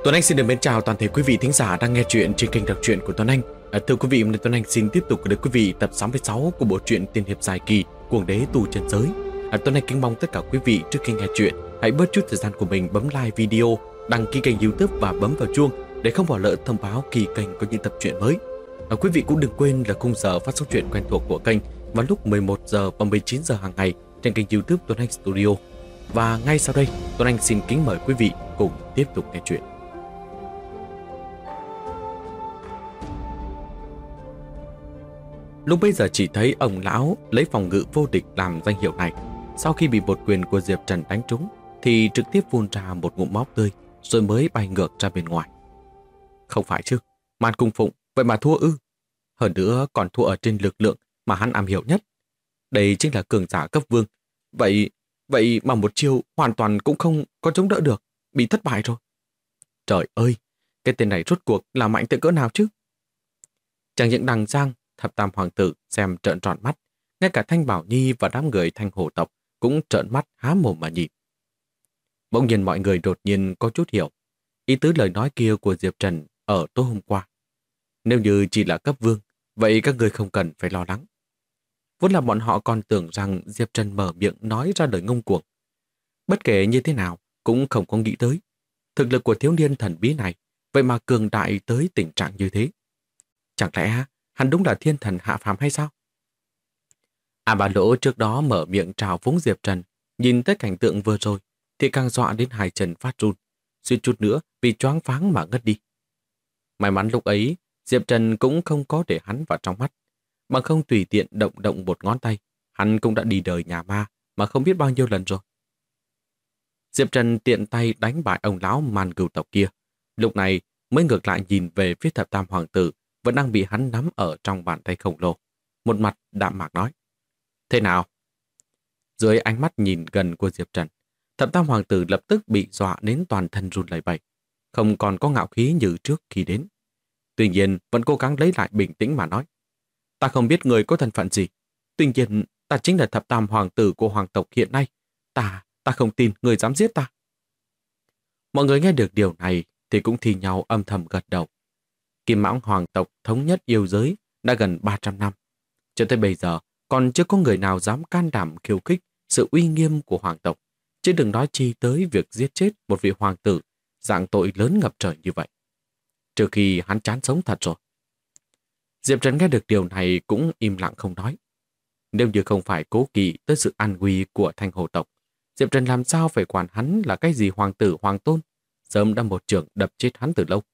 Tuấn Anh xin được mến chào toàn thể quý vị thính giả đang nghe chuyện trên kênh đọc truyện của Tuấn Anh. Thưa quý vị, hôm nay Tuấn Anh xin tiếp tục gửi đến quý vị tập 66 của bộ truyện tiên hiệp dài kỳ Cuồng đế tu chân giới. Tuấn Anh kính mong tất cả quý vị trước khi nghe chuyện hãy bớt chút thời gian của mình bấm like video, đăng ký kênh YouTube và bấm vào chuông để không bỏ lỡ thông báo khi kênh có những tập truyện mới. Quý vị cũng đừng quên là khung giờ phát sóng truyện quen thuộc của kênh vào lúc 11 giờ và 19 giờ hàng ngày trên kênh YouTube Tuấn Anh Studio. Và ngay sau đây, Tuấn Anh xin kính mời quý vị cùng tiếp tục nghe chuyện. Lúc bấy giờ chỉ thấy ông lão lấy phòng ngự vô địch làm danh hiệu này. Sau khi bị một quyền của Diệp Trần đánh trúng thì trực tiếp phun ra một ngụm máu tươi rồi mới bay ngược ra bên ngoài. Không phải chứ, Man Cung Phụng vậy mà thua ư? Hơn nữa còn thua ở trên lực lượng mà hắn am hiểu nhất. Đây chính là cường giả cấp vương. Vậy mà một chiêu hoàn toàn cũng không có chống đỡ được, bị thất bại rồi. Trời ơi, cái tên này rốt cuộc là mạnh tới cỡ nào chứ? Chẳng những Đằng Giang, Thập Tam Hoàng tử xem trợn tròn mắt, ngay cả Thanh Bảo Nhi và đám người Thanh Hổ tộc cũng trợn mắt há mồm mà nhìn. Bỗng nhiên mọi người đột nhiên có chút hiểu ý tứ lời nói kia của Diệp Trần ở tối hôm qua. Nếu như chỉ là cấp vương, vậy các người không cần phải lo lắng. Vốn là bọn họ còn tưởng rằng Diệp Trần mở miệng nói ra lời ngông cuồng. Bất kể như thế nào cũng không có nghĩ tới thực lực của thiếu niên thần bí này vậy mà cường đại tới tình trạng như thế. Chẳng lẽ hắn đúng là thiên thần hạ phàm hay sao? Bà Lỗ trước đó mở miệng trào phúng Diệp Trần, nhìn tới cảnh tượng vừa rồi thì càng dọa đến hai chân phát run, suýt chút nữa vì choáng váng mà ngất đi. May mắn lúc ấy Diệp Trần cũng không có để hắn vào trong mắt, bằng không tùy tiện động một ngón tay, hắn cũng đã đi đời nhà ma mà không biết bao nhiêu lần rồi. Diệp Trần tiện tay đánh bại ông lão Man Cừu tộc kia, lúc này mới ngược lại nhìn về phía Thập Tam Hoàng tử vẫn đang bị hắn nắm ở trong bàn tay khổng lồ. Một mặt đạm mạc nói: Thế nào? Dưới ánh mắt nhìn gần của Diệp Trần, Thập Tam Hoàng tử lập tức bị dọa đến toàn thân run lẩy bẩy, không còn có ngạo khí như trước khi đến. Tuy nhiên vẫn cố gắng lấy lại bình tĩnh mà nói: Ta không biết người có thân phận gì. Tuy nhiên ta chính là Thập Tam Hoàng tử của hoàng tộc hiện nay. Ta không tin người dám giết ta. Mọi người nghe được điều này thì cũng thi nhau âm thầm gật đầu. Kim Mãng hoàng tộc thống nhất yêu giới đã gần 300 năm. Cho tới bây giờ còn chưa có người nào dám can đảm khiêu khích sự uy nghiêm của hoàng tộc, chứ đừng nói chi tới việc giết chết một vị hoàng tử dạng tội lớn ngập trời như vậy. Trừ khi hắn chán sống thật rồi. Diệp Trần nghe được điều này cũng im lặng không nói. Nếu như không phải cố kỵ tới sự an nguy của Thanh Hồ tộc, Diệp Trần làm sao phải quản hắn là cái gì hoàng tử hoàng tôn, sớm đã một chưởng đập chết hắn từ lâu.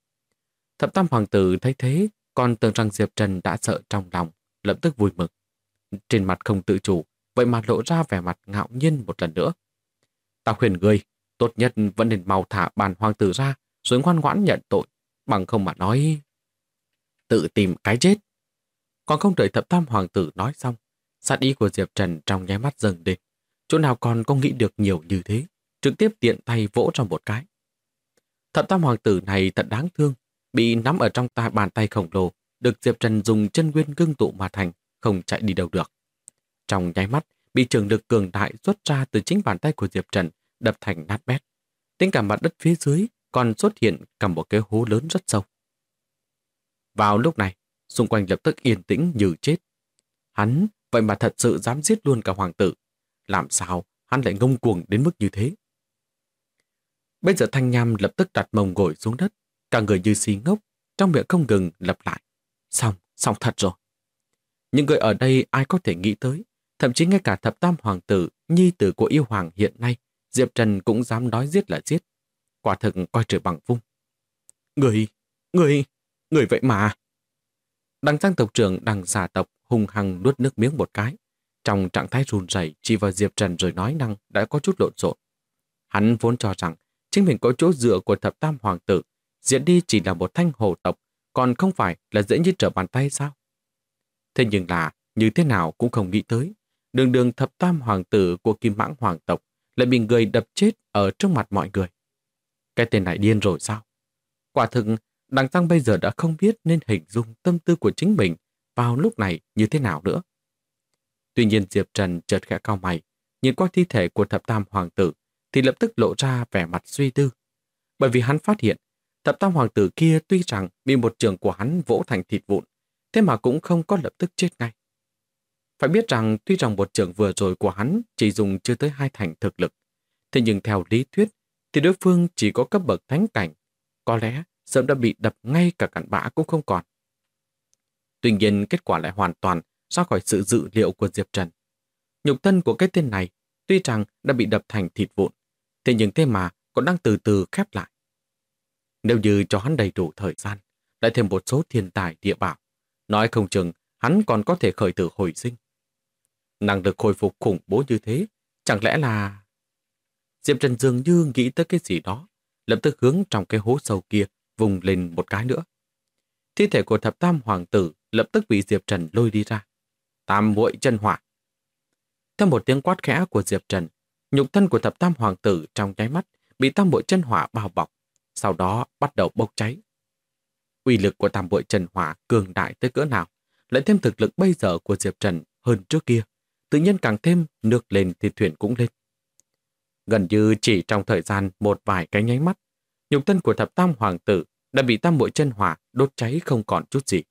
Thập Tam Hoàng tử thấy thế, còn tưởng rằng Diệp Trần đã sợ trong lòng, lập tức vui mừng. Trên mặt không tự chủ, vậy mà lộ ra vẻ mặt ngạo nhiên một lần nữa. Ta khuyên ngươi, tốt nhất vẫn nên mau thả bản hoàng tử ra, rồi ngoan ngoãn nhận tội, bằng không mà nói tự tìm cái chết. Còn không đợi Thập Tam Hoàng tử nói xong, sát ý của Diệp Trần trong nháy mắt dâng lên. Chỗ nào còn có nghĩ được nhiều như thế, trực tiếp tiện tay vỗ trong một cái. Thập Tam Hoàng tử này thật đáng thương, bị nắm ở trong bàn tay khổng lồ, được Diệp Trần dùng chân nguyên ngưng tụ mà thành, không chạy đi đâu được. Trong nháy mắt, bị trường lực cường đại xuất ra từ chính bàn tay của Diệp Trần, đập thành nát bét. Tính cả mặt đất phía dưới còn xuất hiện cả một cái hố lớn rất sâu. Vào lúc này, xung quanh lập tức yên tĩnh như chết. Hắn vậy mà thật sự dám giết luôn cả hoàng tử. Làm sao hắn lại ngông cuồng đến mức như thế? Bây giờ Thanh Nham lập tức đặt mông ngồi xuống đất, cả người như si ngốc, trong miệng không ngừng lặp lại: Xong thật rồi. Nhưng người ở đây ai có thể nghĩ tới, thậm chí ngay cả Thập Tam Hoàng tử, nhi tử của yêu hoàng hiện nay, Diệp Trần cũng dám nói giết là giết. Quả thực coi trời bằng vung. Người vậy mà. Đằng Giang tộc trưởng Đằng Giả tộc hung hăng nuốt nước miếng một cái, trong trạng thái run rẩy chỉ vào Diệp Trần rồi nói năng đã có chút lộn xộn. Hắn vốn cho rằng chính mình có chỗ dựa của Thập Tam Hoàng tử, diệt đi chỉ là một Thanh Hồ tộc, còn không phải là dễ như trở bàn tay sao? Thế nhưng là như thế nào cũng không nghĩ tới, đường Thập Tam Hoàng tử của Kim Mãng hoàng tộc lại bị người đập chết ở trước mặt mọi người. Cái tên này điên rồi sao? Quả thực Đằng Giang bây giờ đã không biết nên hình dung tâm tư của chính mình vào lúc này như thế nào nữa. Tuy nhiên Diệp Trần chợt khẽ cau mày, nhìn qua thi thể của Thập Tam Hoàng tử thì lập tức lộ ra vẻ mặt suy tư. bởi vì hắn phát hiện thập tam hoàng tử kia tuy rằng bị một chưởng của hắn vỗ thành thịt vụn, thế mà cũng không có lập tức chết ngay. Phải biết rằng tuy rằng một chưởng vừa rồi của hắn chỉ dùng chưa tới 2 thành thực lực, thế nhưng theo lý thuyết thì đối phương chỉ có cấp bậc thánh cảnh, có lẽ sớm đã bị đập ngay cả cặn bã cũng không còn. Tuy nhiên kết quả lại hoàn toàn ra khỏi sự dự liệu của Diệp Trần. Nhục thân của cái tên này tuy rằng đã bị đập thành thịt vụn, thế nhưng thế mà còn đang từ từ khép lại. Nếu như cho hắn đầy đủ thời gian, lại thêm một số thiên tài địa bảo, nói không chừng hắn còn có thể khởi tử hồi sinh. Năng lực hồi phục khủng bố như thế, chẳng lẽ là... Diệp Trần dường như nghĩ tới cái gì đó, lập tức hướng trong cái hố sâu kia vùng lên một cái nữa. Thi thể của thập tam hoàng tử lập tức bị Diệp Trần lôi đi ra. Tam muội chân hỏa. Theo một tiếng quát khẽ của Diệp Trần, nhục thân của thập tam hoàng tử trong nháy mắt bị tam muội chân hỏa bao bọc, sau đó bắt đầu bốc cháy. Uy lực của tam muội chân hỏa cường đại tới cỡ nào, lại thêm thực lực bây giờ của Diệp Trần hơn trước kia, tự nhiên càng thêm nước lên thì thuyền cũng lên. Gần như chỉ trong thời gian một vài cái nháy mắt, nhục thân của thập tam hoàng tử đã bị tam muội chân hỏa đốt cháy không còn chút gì.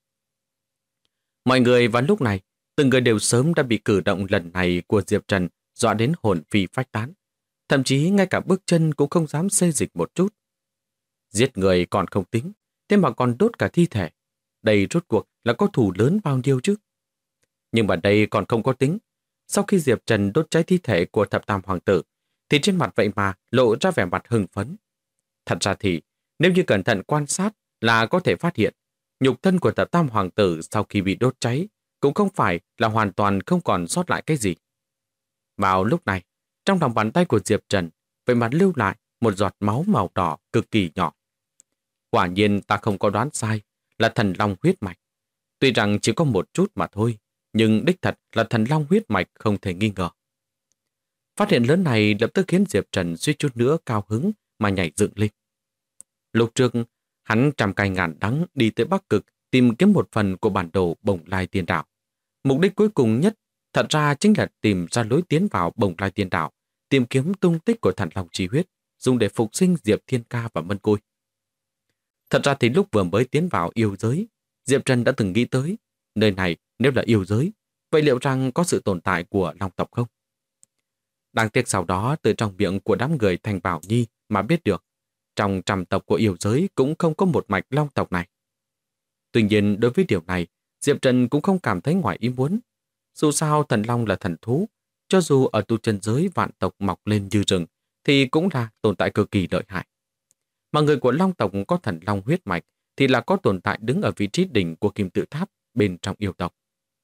Mọi người vào lúc này, từng người đều sớm đã bị cử động lần này của Diệp Trần dọa đến hồn phi phách tán. Thậm chí ngay cả bước chân cũng không dám xê dịch một chút. Giết người còn không tính, thế mà còn đốt cả thi thể. Đây rốt cuộc là có thù lớn bao nhiêu chứ? Nhưng mà đây còn không có tính. Sau khi Diệp Trần đốt cháy thi thể của thập tam hoàng tử, thì trên mặt vậy mà lộ ra vẻ mặt hưng phấn. Thật ra thì, nếu như cẩn thận quan sát là có thể phát hiện, nhục thân của thập tam hoàng tử sau khi bị đốt cháy cũng không phải là hoàn toàn không còn sót lại cái gì. Vào lúc này, trong lòng bàn tay của Diệp Trần vậy mà lưu lại một giọt máu màu đỏ cực kỳ nhỏ. Quả nhiên ta không có đoán sai, là thần long huyết mạch. Tuy rằng chỉ có một chút mà thôi, nhưng đích thật là thần long huyết mạch không thể nghi ngờ. Phát hiện lớn này lập tức khiến Diệp Trần suýt chút nữa cao hứng mà nhảy dựng lên. Lúc trước, hắn trăm cay ngàn đắng đi tới Bắc Cực tìm kiếm một phần của bản đồ Bồng Lai Tiên Đảo. Mục đích cuối cùng nhất thật ra chính là tìm ra lối tiến vào Bồng Lai Tiên Đảo, tìm kiếm tung tích của thần long chi huyết, dùng để phục sinh Diệp Thiên Ca và Mân Côi. Thật ra thì lúc vừa mới tiến vào yêu giới, Diệp Trần đã từng nghĩ tới, nơi này nếu là yêu giới, vậy liệu rằng có sự tồn tại của long tộc không? Đáng tiếc sau đó từ trong miệng của đám người Thành Bảo Nhi mà biết được, trong trăm tộc của yêu giới cũng không có một mạch long tộc này. Tuy nhiên đối với điều này, Diệp Trần cũng không cảm thấy ngoài ý muốn. Dù sao thần long là thần thú, cho dù ở tu chân giới vạn tộc mọc lên như rừng, thì cũng là tồn tại cực kỳ lợi hại. Mà người của long tộc có thần long huyết mạch thì là có tồn tại đứng ở vị trí đỉnh của kim tự tháp bên trong yêu tộc.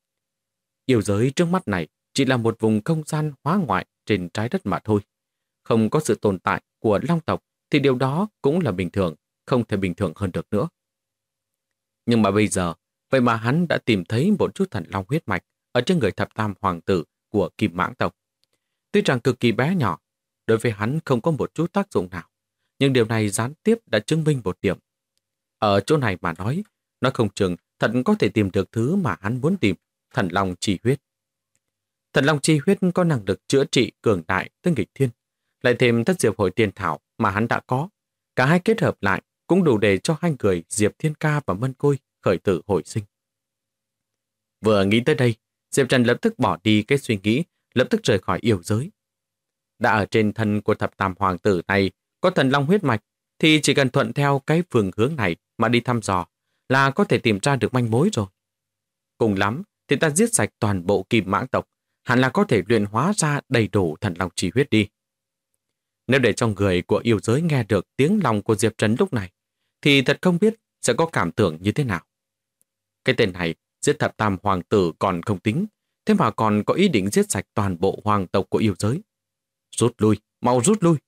Yêu giới trước mắt này chỉ là một vùng không gian hóa ngoại trên trái đất mà thôi. Không có sự tồn tại của long tộc thì điều đó cũng là bình thường, không thể bình thường hơn được nữa. Nhưng mà bây giờ, vậy mà hắn đã tìm thấy một chút thần long huyết mạch ở trên người thập tam hoàng tử của Kim Mãng tộc. Tuy rằng cực kỳ bé nhỏ, đối với hắn không có một chút tác dụng nào, nhưng điều này gián tiếp đã chứng minh một điểm. Ở chỗ này mà nói không chừng thật có thể tìm được thứ mà hắn muốn tìm, thần long chi huyết. Thần long chi huyết có năng lực chữa trị cường đại tới nghịch thiên, lại thêm thất diệp hội tiên thảo mà hắn đã có. Cả hai kết hợp lại cũng đủ để cho hai người Diệp Thiên Ca và Mân Côi khởi tử hồi sinh. Vừa nghĩ tới đây, Diệp Trần lập tức bỏ đi cái suy nghĩ, lập tức rời khỏi yêu giới. Đã ở trên thân của thập tam hoàng tử này có thần long huyết mạch, thì chỉ cần thuận theo cái phương hướng này mà đi thăm dò là có thể tìm ra được manh mối rồi. Cùng lắm thì ta giết sạch toàn bộ Kim Mãng tộc, hẳn là có thể luyện hóa ra đầy đủ thần long chi huyết đi. Nếu để cho người của yêu giới nghe được tiếng lòng của Diệp Trần lúc này, thì thật không biết sẽ có cảm tưởng như thế nào. Cái tên này giết thập tam hoàng tử còn không tính, thế mà còn có ý định giết sạch toàn bộ hoàng tộc của yêu giới. Rút lui, mau rút lui.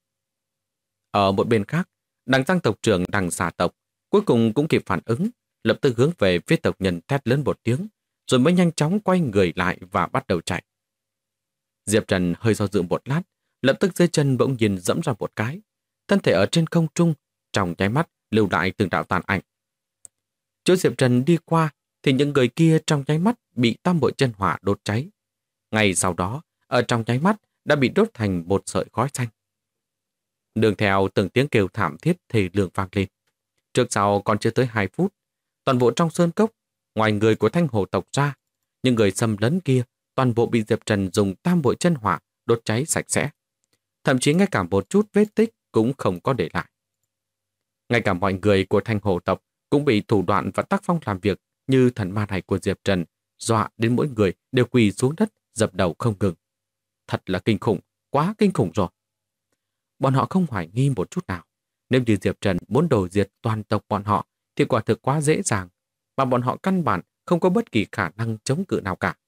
Ở một bên khác, đằng Giang tộc trưởng đằng Xà tộc cuối cùng cũng kịp phản ứng, lập tức hướng về phía tộc nhân thét lớn một tiếng, rồi mới nhanh chóng quay người lại và bắt đầu chạy. Diệp Trần hơi do dự một lát, lập tức dưới chân bỗng nhiên dẫm ra một cái, thân thể ở trên không trung, trong nháy mắt lưu lại từng đạo tàn ảnh. Chỗ Diệp Trần đi qua thì những người kia trong nháy mắt bị tam bội chân hỏa đốt cháy. Ngay sau đó, ở trong nháy mắt đã bị đốt thành một sợi khói xanh. Đường theo từng tiếng kêu thảm thiết thề lương vang lên. Trước sau còn chưa tới 2 phút, toàn bộ trong sơn cốc, ngoài người của Thanh Hồ tộc ra, những người xâm lấn kia toàn bộ bị Diệp Trần dùng tam bội chân hỏa đốt cháy sạch sẽ. Thậm chí ngay cả một chút vết tích cũng không có để lại. Ngay cả mọi người của Thanh Hồ tộc cũng bị thủ đoạn và tác phong làm việc như thần ma này của Diệp Trần dọa đến mỗi người đều quỳ xuống đất dập đầu không ngừng. Thật là kinh khủng, quá kinh khủng rồi. Bọn họ không hoài nghi một chút nào. Nếu như Diệp Trần muốn đổ diệt toàn tộc bọn họ thì quả thực quá dễ dàng, mà bọn họ căn bản không có bất kỳ khả năng chống cự nào cả.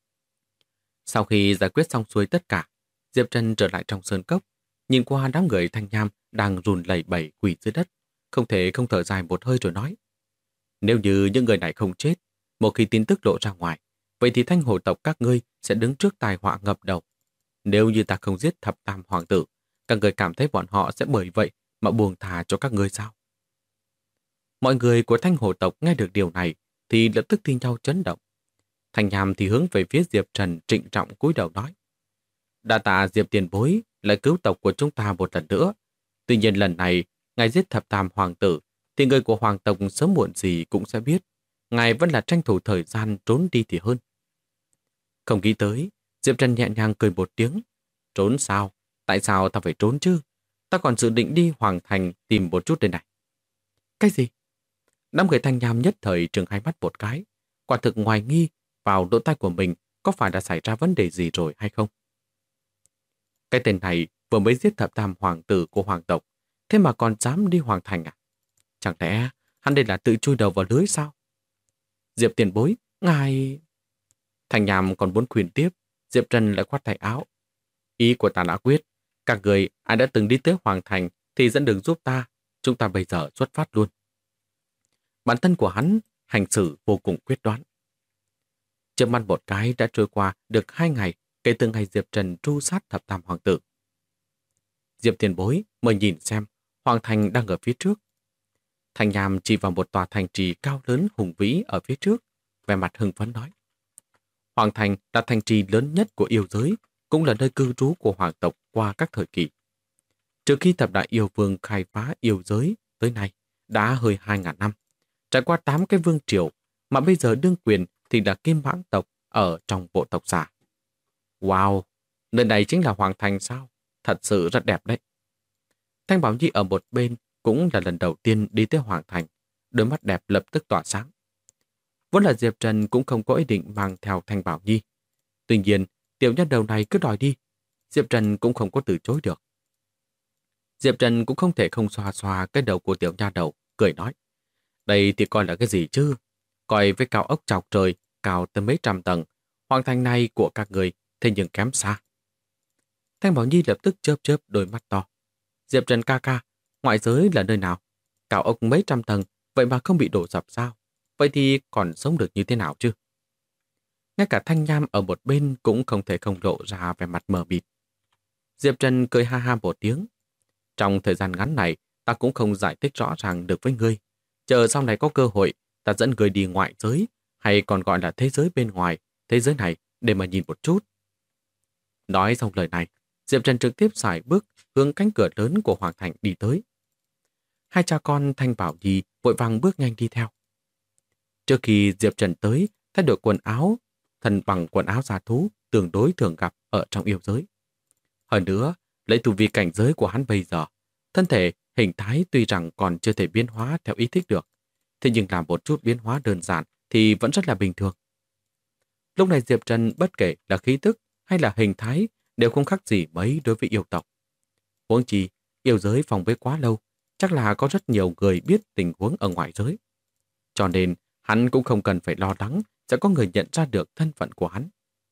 Sau khi giải quyết xong xuôi tất cả, Diệp Trần trở lại trong sơn cốc, nhìn qua đám người Thanh Nham đang run lẩy bẩy quỳ dưới đất, không thể không thở dài một hơi rồi nói. Nếu như những người này không chết, một khi tin tức lộ ra ngoài, vậy thì Thanh Hồ tộc các ngươi sẽ đứng trước tai họa ngập đầu. Nếu như ta không giết thập tam hoàng tử, các người cảm thấy bọn họ sẽ bởi vậy mà buông thà cho các ngươi sao? Mọi người của Thanh Hồ tộc nghe được điều này thì lập tức thi nhau chấn động. Thanh Nham thì hướng về phía Diệp Trần trịnh trọng cúi đầu nói. Đa tạ Diệp tiền bối lại cứu tộc của chúng ta một lần nữa. Tuy nhiên lần này, ngài giết thập tam hoàng tử, thì người của hoàng tộc sớm muộn gì cũng sẽ biết. Ngài vẫn là tranh thủ thời gian trốn đi thì hơn. Không nghĩ tới, Diệp Trần nhẹ nhàng cười một tiếng. Trốn sao? Tại sao ta phải trốn chứ? Ta còn dự định đi Hoàng Thành tìm một chút đây này. Cái gì? Đám người Thanh Nham nhất thời trừng hai mắt một cái. Quả thực hoài nghi vào lỗ tai của mình có phải đã xảy ra vấn đề gì rồi hay không? Cái tên này vừa mới giết thập tam hoàng tử của hoàng tộc, thế mà còn dám đi Hoàng Thành à? Chẳng lẽ hắn đây là tự chui đầu vào lưới sao? Diệp tiền bối, ngài... Thanh Nham còn muốn khuyên tiếp, Diệp Trần lại khoát tay áo. Ý của ta đã quyết, các người ai đã từng đi tới Hoàng Thành thì dẫn đường giúp ta, chúng ta bây giờ xuất phát luôn. Bản thân của hắn hành xử vô cùng quyết đoán. Trước mắt một cái đã trôi qua được 2 ngày kể từ ngày Diệp Trần tru sát thập tam hoàng tử. Diệp tiền bối mời nhìn xem, Hoàng Thành đang ở phía trước. Thanh Nham chỉ vào một tòa thành trì cao lớn hùng vĩ ở phía trước, vẻ mặt hưng phấn nói. Hoàng Thành là thành trì lớn nhất của yêu giới, cũng là nơi cư trú của hoàng tộc qua các thời kỳ. Trước khi thập đại yêu vương khai phá yêu giới tới nay, đã hơi 2.000 năm, trải qua 8 cái vương triều, mà bây giờ đương quyền thì là Kim Mãng tộc ở trong bộ tộc giả. Wow, nơi này chính là Hoàng Thành sao? Thật sự rất đẹp đấy. Thanh Bảo Nhi ở một bên cũng là lần đầu tiên đi tới Hoàng Thành, đôi mắt đẹp lập tức tỏa sáng. Vốn là Diệp Trần cũng không có ý định mang theo Thanh Bảo Nhi. Tuy nhiên, tiểu nha đầu này cứ đòi đi, Diệp Trần cũng không có từ chối được. Diệp Trần cũng không thể không xoa xoa cái đầu của tiểu nha đầu, cười nói. Đây thì coi là cái gì chứ? Coi với cao ốc chọc trời, cao tới mấy trăm tầng, Hoàng Thành này của các người thế nhưng kém xa. Thanh Bảo Nhi lập tức chớp chớp đôi mắt to. Diệp Trần ca ca, ngoại giới là nơi nào? Cao ốc mấy trăm tầng, vậy mà không bị đổ sập sao? Vậy thì còn sống được như thế nào chứ? Ngay cả Thanh Nham ở một bên cũng không thể không lộ ra vẻ mặt mờ mịt. Diệp Trần cười ha ha một tiếng. Trong thời gian ngắn này, ta cũng không giải thích rõ ràng được với ngươi. Chờ sau này có cơ hội, ta dẫn ngươi đi ngoại giới, hay còn gọi là thế giới bên ngoài, thế giới này để mà nhìn một chút. Nói xong lời này, Diệp Trần trực tiếp xài bước hướng cánh cửa lớn của Hoàng Thành đi tới. Hai cha con Thanh Bảo Nhi vội vàng bước nhanh đi theo. Trước khi Diệp Trần tới, thay đổi quần áo, thân bằng quần áo gia thú tương đối thường gặp ở trong yêu giới. Hơn nữa, lấy tu vi cảnh giới của hắn bây giờ, thân thể, hình thái tuy rằng còn chưa thể biến hóa theo ý thích được, thế nhưng làm một chút biến hóa đơn giản thì vẫn rất là bình thường. Lúc này Diệp Trần bất kể là khí tức hay là hình thái đều không khác gì mấy đối với yêu tộc. Huống chi, yêu giới phòng bế quá lâu, chắc là có rất nhiều người biết tình huống ở ngoài giới. Cho nên, hắn cũng không cần phải lo lắng sẽ có người nhận ra được thân phận của hắn.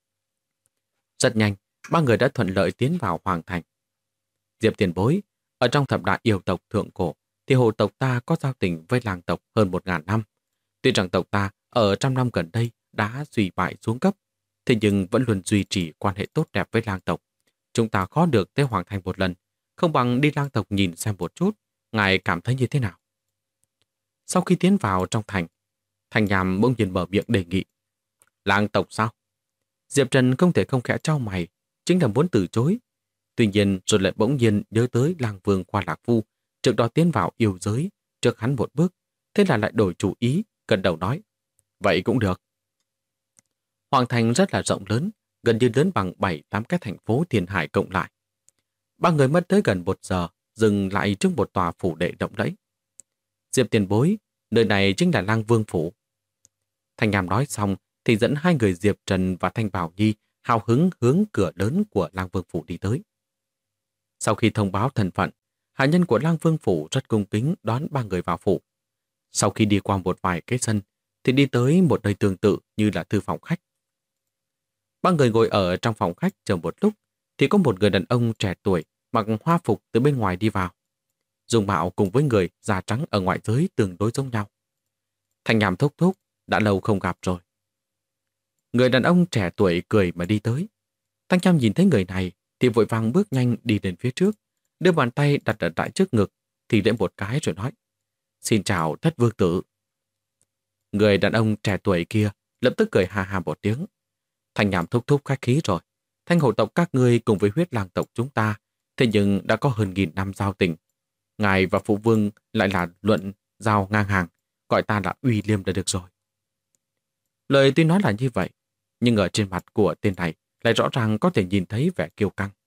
Rất nhanh, 3 người đã thuận lợi tiến vào Hoàng Thành. Diệp tiền bối, ở trong thập đại yêu tộc thượng cổ, thì hồ tộc ta có giao tình với làng tộc hơn 1.000 năm. Tuy rằng tộc ta ở trăm năm gần đây đã suy bại xuống cấp, thế nhưng vẫn luôn duy trì quan hệ tốt đẹp với lang tộc. Chúng ta khó được tới Hoàng Thành một lần, không bằng đi lang tộc nhìn xem một chút, ngài cảm thấy như thế nào? Sau khi tiến vào trong thành, Thanh Nham bỗng nhiên mở miệng đề nghị. Lang tộc sao? Diệp Trần không thể không khẽ trao mày, chính là muốn từ chối. Tuy nhiên rồi lại bỗng nhiên nhớ tới Lang Vương Khoa Lạc Phu, trước đó tiến vào yêu giới, trước hắn một bước, thế là lại đổi chủ ý, gật đầu nói. Vậy cũng được. Hoàng thành rất là rộng lớn, gần như lớn bằng 7-8 cái thành phố thiên hải cộng lại. Ba người mất tới gần 1 giờ, dừng lại trước một tòa phủ đệ rộng rãi. Diệp tiền bối, nơi này chính là Lang Vương Phủ. Thanh Nham nói xong thì dẫn hai người Diệp Trần và Thanh Bảo Nhi hào hứng hướng cửa lớn của Lang Vương Phủ đi tới. Sau khi thông báo thân phận, hạ nhân của Lang Vương Phủ rất cung kính đón ba người vào phủ. Sau khi đi qua một vài cái sân, thì đi tới một nơi tương tự như là thư phòng khách. Ba người ngồi ở trong phòng khách chờ một lúc, thì có một người đàn ông trẻ tuổi mặc hoa phục từ bên ngoài đi vào. Dung mạo cùng với người da trắng ở ngoại giới tương đối giống nhau. Thanh Nham thúc thúc, đã lâu không gặp rồi. Người đàn ông trẻ tuổi cười mà đi tới. Thanh Nham nhìn thấy người này thì vội vàng bước nhanh đi đến phía trước, đưa bàn tay đặt ở tại trước ngực, thì lễ một cái rồi nói: Xin chào Thất Vương Tử. Người đàn ông trẻ tuổi kia lập tức cười ha ha một tiếng. Thanh Nham thúc thúc khách khí rồi. Thanh hổ tộc các ngươi cùng với huyết lang tộc chúng ta, thế nhưng đã có hơn 1000 năm giao tình. Ngài và phụ vương lại là luận giao ngang hàng, gọi ta là Uy Liêm đã được rồi. Lời tuy nói là như vậy, nhưng ở trên mặt của tên này lại rõ ràng có thể nhìn thấy vẻ kiêu căng.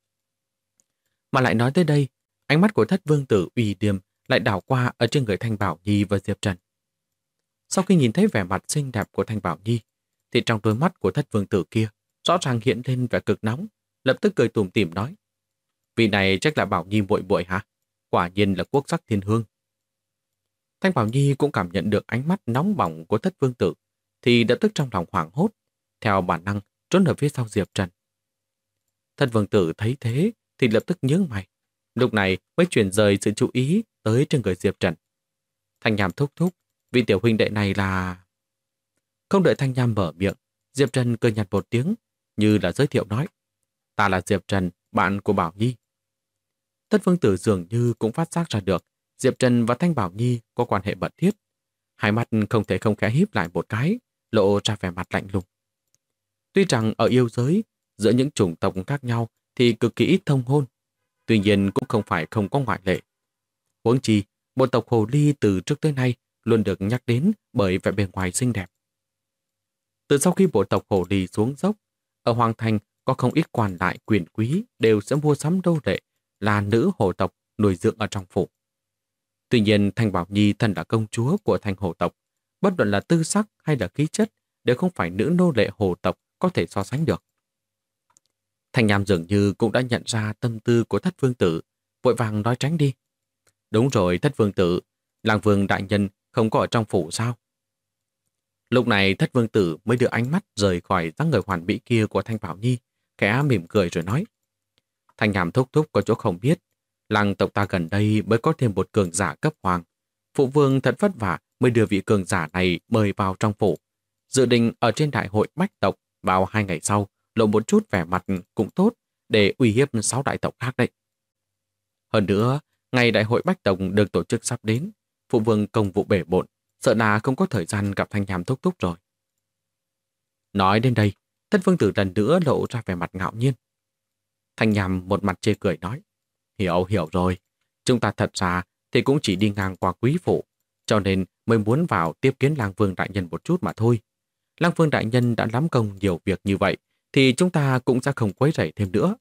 Mà lại nói tới đây, ánh mắt của Thất Vương Tử Uy Liêm lại đảo qua ở trên người Thanh Bảo Nhi và Diệp Trần. Sau khi nhìn thấy vẻ mặt xinh đẹp của Thanh Bảo Nhi, thì trong đôi mắt của Thất Vương Tử kia rõ ràng hiện lên vẻ cực nóng, lập tức cười tủm tỉm nói: Vị này chắc là Bảo Nhi muội muội hả? Quả nhiên là quốc sắc thiên hương. Thanh Bảo Nhi cũng cảm nhận được ánh mắt nóng bỏng của Thất Vương Tử, thì lập tức trong lòng hoảng hốt, theo bản năng trốn ở phía sau Diệp Trần. Thất Vương Tử thấy thế thì lập tức nhướng mày, lúc này mới chuyển rời sự chú ý tới trên người Diệp Trần. Thanh Nham thúc thúc, vị tiểu huynh đệ này là... Không đợi Thanh Nham mở miệng, Diệp Trần cười nhạt một tiếng, như là giới thiệu nói: Ta là Diệp Trần, bạn của Bảo Nhi. Thất Vương Tử dường như cũng phát giác ra được Diệp Trần và Thanh Bảo Nhi có quan hệ mật thiết. Hai mắt không thể không khẽ híp lại một cái, lộ ra vẻ mặt lạnh lùng. Tuy rằng ở yêu giới, giữa những chủng tộc khác nhau thì cực kỳ ít thông hôn, tuy nhiên cũng không phải không có ngoại lệ. Huống chi, bộ tộc Hồ Ly từ trước tới nay luôn được nhắc đến bởi vẻ bề ngoài xinh đẹp. Từ sau khi bộ tộc Hồ Ly xuống dốc, ở Hoàng Thành có không ít quan lại quyền quý đều sẽ mua sắm đô lệ là nữ hồ tộc nuôi dưỡng ở trong phủ. Tuy nhiên, Thanh Bảo Nhi thân là công chúa của Thanh hồ tộc, bất luận là tư sắc hay là khí chất đều không phải nữ nô lệ hồ tộc có thể so sánh được. Thanh Nham dường như cũng đã nhận ra tâm tư của Thất Vương Tử, vội vàng nói tránh đi. Đúng rồi Thất Vương Tử, Lang Vương đại nhân không có ở trong phủ sao? Lúc này Thất Vương Tử mới đưa ánh mắt rời khỏi dáng người hoàn mỹ kia của Thanh Bảo Nhi, khẽ mỉm cười rồi nói: Thanh Nham thúc thúc có chỗ không biết, Lang tộc ta gần đây mới có thêm một cường giả cấp hoàng. Phụ vương thật vất vả mới đưa vị cường giả này mời vào trong phủ. Dự định ở trên đại hội bách tộc vào 2 ngày sau lộ một chút vẻ mặt cũng tốt để uy hiếp 6 đại tộc khác đấy. Hơn nữa, ngày đại hội bách tộc được tổ chức sắp đến, phụ vương công vụ bể bộn, sợ là không có thời gian gặp Thanh Nham thúc thúc rồi. Nói đến đây, Thất Vương Tử lần nữa lộ ra vẻ mặt ngạo nhiên. Thanh Nham một mặt chê cười nói: Hiểu rồi, chúng ta thật ra thì cũng chỉ đi ngang qua quý phủ, cho nên mới muốn vào tiếp kiến Lang Vương đại nhân một chút mà thôi. Lang Vương đại nhân đã lắm công nhiều việc như vậy, thì chúng ta cũng sẽ không quấy rầy thêm nữa.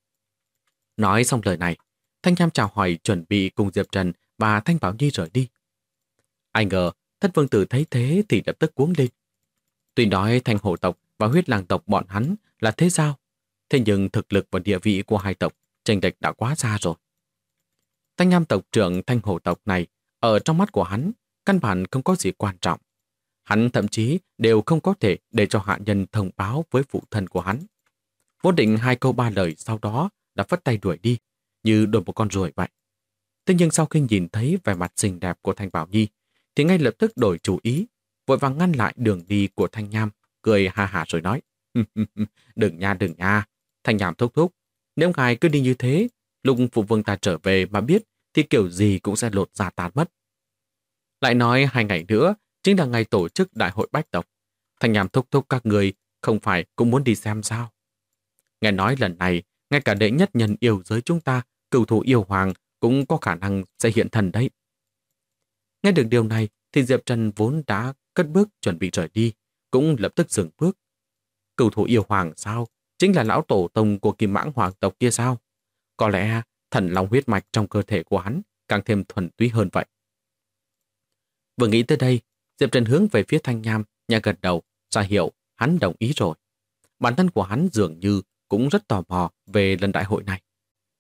Nói xong lời này, Thanh Nham chào hỏi chuẩn bị cùng Diệp Trần và Thanh Bảo Nhi rời đi. Ai ngờ, Thất Vương Tử thấy thế thì lập tức cuống lên. Tuy nói Thanh hổ tộc và huyết lang tộc bọn hắn là thế sao, thế nhưng thực lực và địa vị của hai tộc chênh lệch đã quá xa rồi. Thanh Nham tộc trưởng Thanh hổ tộc này ở trong mắt của hắn căn bản không có gì quan trọng. Hắn thậm chí đều không có thể để cho hạ nhân thông báo với phụ thân của hắn. Vốn định 2 câu 3 lời sau đó đã phất tay đuổi đi, như đuổi một con ruồi vậy. Thế nhưng sau khi nhìn thấy vẻ mặt xinh đẹp của Thanh Bảo Nhi, thì ngay lập tức đổi chủ ý, vội vàng ngăn lại đường đi của Thanh Nham, cười ha hả rồi nói: đừng nha, Thanh Nham thúc thúc, nếu ngài cứ đi như thế, lúc phụ vương ta trở về mà biết thì kiểu gì cũng sẽ lột da tan mất. Lại nói 2 ngày nữa chính là ngày tổ chức đại hội bách tộc. Thanh Nham thúc thúc các người không phải cũng muốn đi xem sao? Nghe nói lần này ngay cả đệ nhất nhân yêu giới chúng ta, cửu thủ yêu hoàng, cũng có khả năng sẽ hiện thần đấy. Nghe được điều này thì Diệp Trần vốn đã cất bước chuẩn bị rời đi, cũng lập tức dừng bước. Cửu thủ yêu hoàng sao? Chính là lão tổ tông của Kim Mãng hoàng tộc kia sao? Có lẽ thần long huyết mạch trong cơ thể của hắn càng thêm thuần túy hơn vậy. Vừa nghĩ tới đây, Diệp Trần hướng về phía Thanh Nham, nhà gật đầu, ra hiệu hắn đồng ý rồi. Bản thân của hắn dường như cũng rất tò mò về lần đại hội này.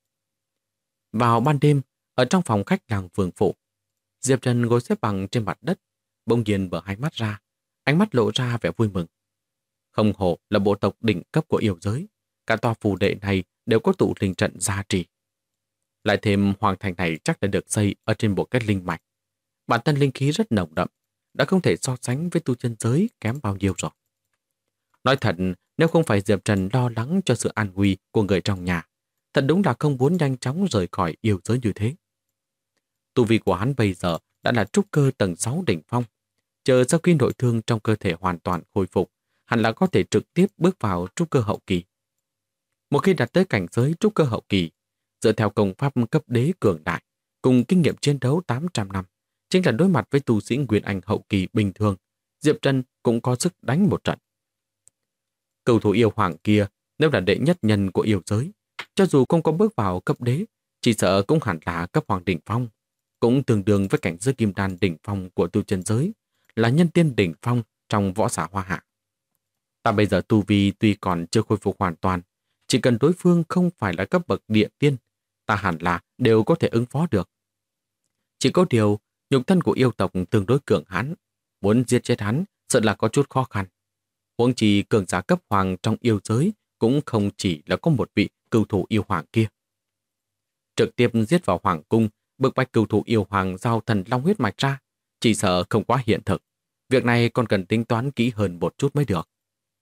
Vào ban đêm, ở trong phòng khách làng Vương Phủ, Diệp Trần ngồi xếp bằng trên mặt đất, bỗng nhiên mở hai mắt ra, ánh mắt lộ ra vẻ vui mừng. Không hổ là bộ tộc đỉnh cấp của yêu giới, cả tòa phù đệ này đều có tụ linh trận gia trì. Lại thêm hoàng thành này chắc đã được xây ở trên bộ kết linh mạch. Bản thân linh khí rất nồng đậm, đã không thể so sánh với tu chân giới kém bao nhiêu rồi. Nói thật, nếu không phải Diệp Trần lo lắng cho sự an nguy của người trong nhà, thật đúng là không muốn nhanh chóng rời khỏi yêu giới như thế. Tu vi của hắn bây giờ đã là trúc cơ tầng 6 đỉnh phong. Chờ sau khi nội thương trong cơ thể hoàn toàn khôi phục, hẳn là có thể trực tiếp bước vào trúc cơ hậu kỳ. Một khi đạt tới cảnh giới trúc cơ hậu kỳ, dựa theo công pháp cấp đế cường đại, cùng kinh nghiệm chiến đấu 800 năm, chính là đối mặt với tu sĩ Nguyên Anh hậu kỳ bình thường, Diệp Trần cũng có sức đánh một trận. Cửu thủ yêu hoàng kia, nếu là đệ nhất nhân của yêu giới, cho dù không có bước vào cấp đế, chỉ sợ cũng hẳn là cấp hoàng đỉnh phong, cũng tương đương với cảnh giới kim đan đỉnh phong của tu chân giới, là nhân tiên đỉnh phong trong võ giả hoa hạ. Ta bây giờ tu vi tuy còn chưa khôi phục hoàn toàn, chỉ cần đối phương không phải là cấp bậc địa tiên, ta hẳn là đều có thể ứng phó được. Chỉ có điều, nhục thân của yêu tộc tương đối cường hãn, muốn giết chết hắn sợ là có chút khó khăn. Huống chi cường giả cấp hoàng trong yêu giới cũng không chỉ là có một vị cửu thủ yêu hoàng kia. Trực tiếp giết vào hoàng cung, bức bách cửu thủ yêu hoàng giao thần long huyết mạch ra, chỉ sợ không quá hiện thực. Việc này còn cần tính toán kỹ hơn một chút mới được.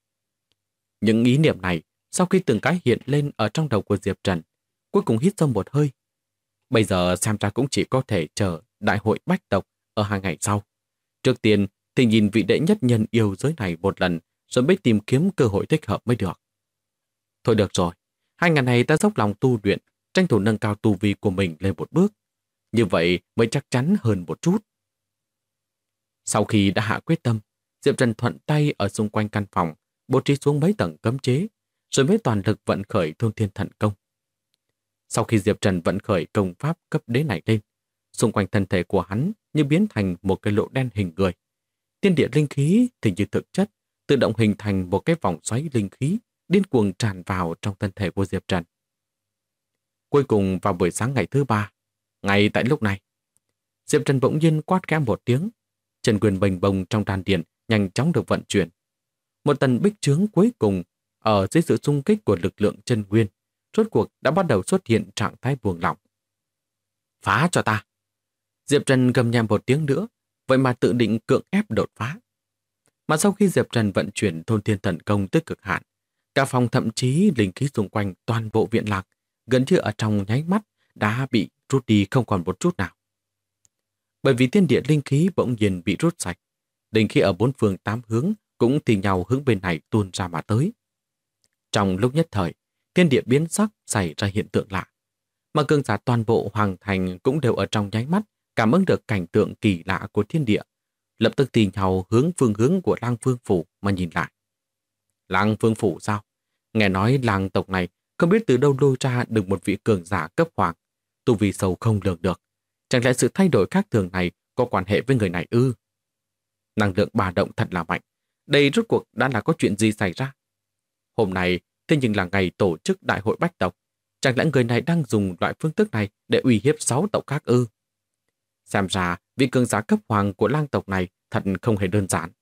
Những ý niệm này, sau khi từng cái hiện lên ở trong đầu của Diệp Trần, cuối cùng hít sâu một hơi. Bây giờ xem ra cũng chỉ có thể chờ đại hội bách tộc ở 2 ngày sau. Trước tiên thì nhìn vị đệ nhất nhân yêu giới này một lần, rồi mới tìm kiếm cơ hội thích hợp mới được. Thôi được rồi, 2 ngày này ta dốc lòng tu luyện, tranh thủ nâng cao tu vi của mình lên một bước. Như vậy mới chắc chắn hơn một chút. Sau khi đã hạ quyết tâm, Diệp Trần thuận tay ở xung quanh căn phòng, bố trí xuống mấy tầng cấm chế, rồi mới toàn lực vận khởi Thôn Thiên Thần Công. Sau khi Diệp Trần vận khởi công pháp cấp đế này lên, xung quanh thân thể của hắn như biến thành một cái lỗ đen hình người. Thiên địa linh khí thì như thực chất, tự động hình thành một cái vòng xoáy linh khí điên cuồng tràn vào trong thân thể của Diệp Trần. Cuối cùng vào buổi sáng ngày thứ 3, ngay tại lúc này, Diệp Trần bỗng nhiên quát khẽ một tiếng, chân quyền bềnh bồng trong đan điền nhanh chóng được vận chuyển. Một tầng bích chướng cuối cùng ở dưới sự xung kích của lực lượng chân nguyên, rốt cuộc đã bắt đầu xuất hiện trạng thái buông lỏng. Phá cho ta! Diệp Trần gầm nhẹ một tiếng nữa, vậy mà tự định cưỡng ép đột phá. Mà sau khi Diệp Trần vận chuyển Thôn Thiên Thần Công tới cực hạn, cả phòng thậm chí linh khí xung quanh toàn bộ viện lạc, gần như ở trong nháy mắt đã bị rút đi không còn một chút nào. Bởi vì thiên địa linh khí bỗng nhiên bị rút sạch, linh khí ở 4 phương 8 hướng cũng thì nhau hướng bên này tuôn ra mà tới. Trong lúc nhất thời, thiên địa biến sắc xảy ra hiện tượng lạ. Mà cường giả toàn bộ hoàng thành cũng đều ở trong nháy mắt cảm ứng được cảnh tượng kỳ lạ của thiên địa, lập tức tìm nhau hướng phương hướng của Lang Vương Phủ mà nhìn lại. Lang Vương Phủ sao? Nghe nói làng tộc này không biết từ đâu lôi ra được một vị cường giả cấp hoàng, tu vi sâu không lường được. Chẳng lẽ sự thay đổi khác thường này có quan hệ với người này ư? Năng lượng bà động thật là mạnh. Đây rốt cuộc đã là có chuyện gì xảy ra? Hôm nay thế nhưng là ngày tổ chức đại hội bách tộc. Chẳng lẽ người này đang dùng loại phương thức này để uy hiếp 6 tộc khác ư? Xem ra vị cường giả cấp hoàng của lang tộc này thật không hề đơn giản.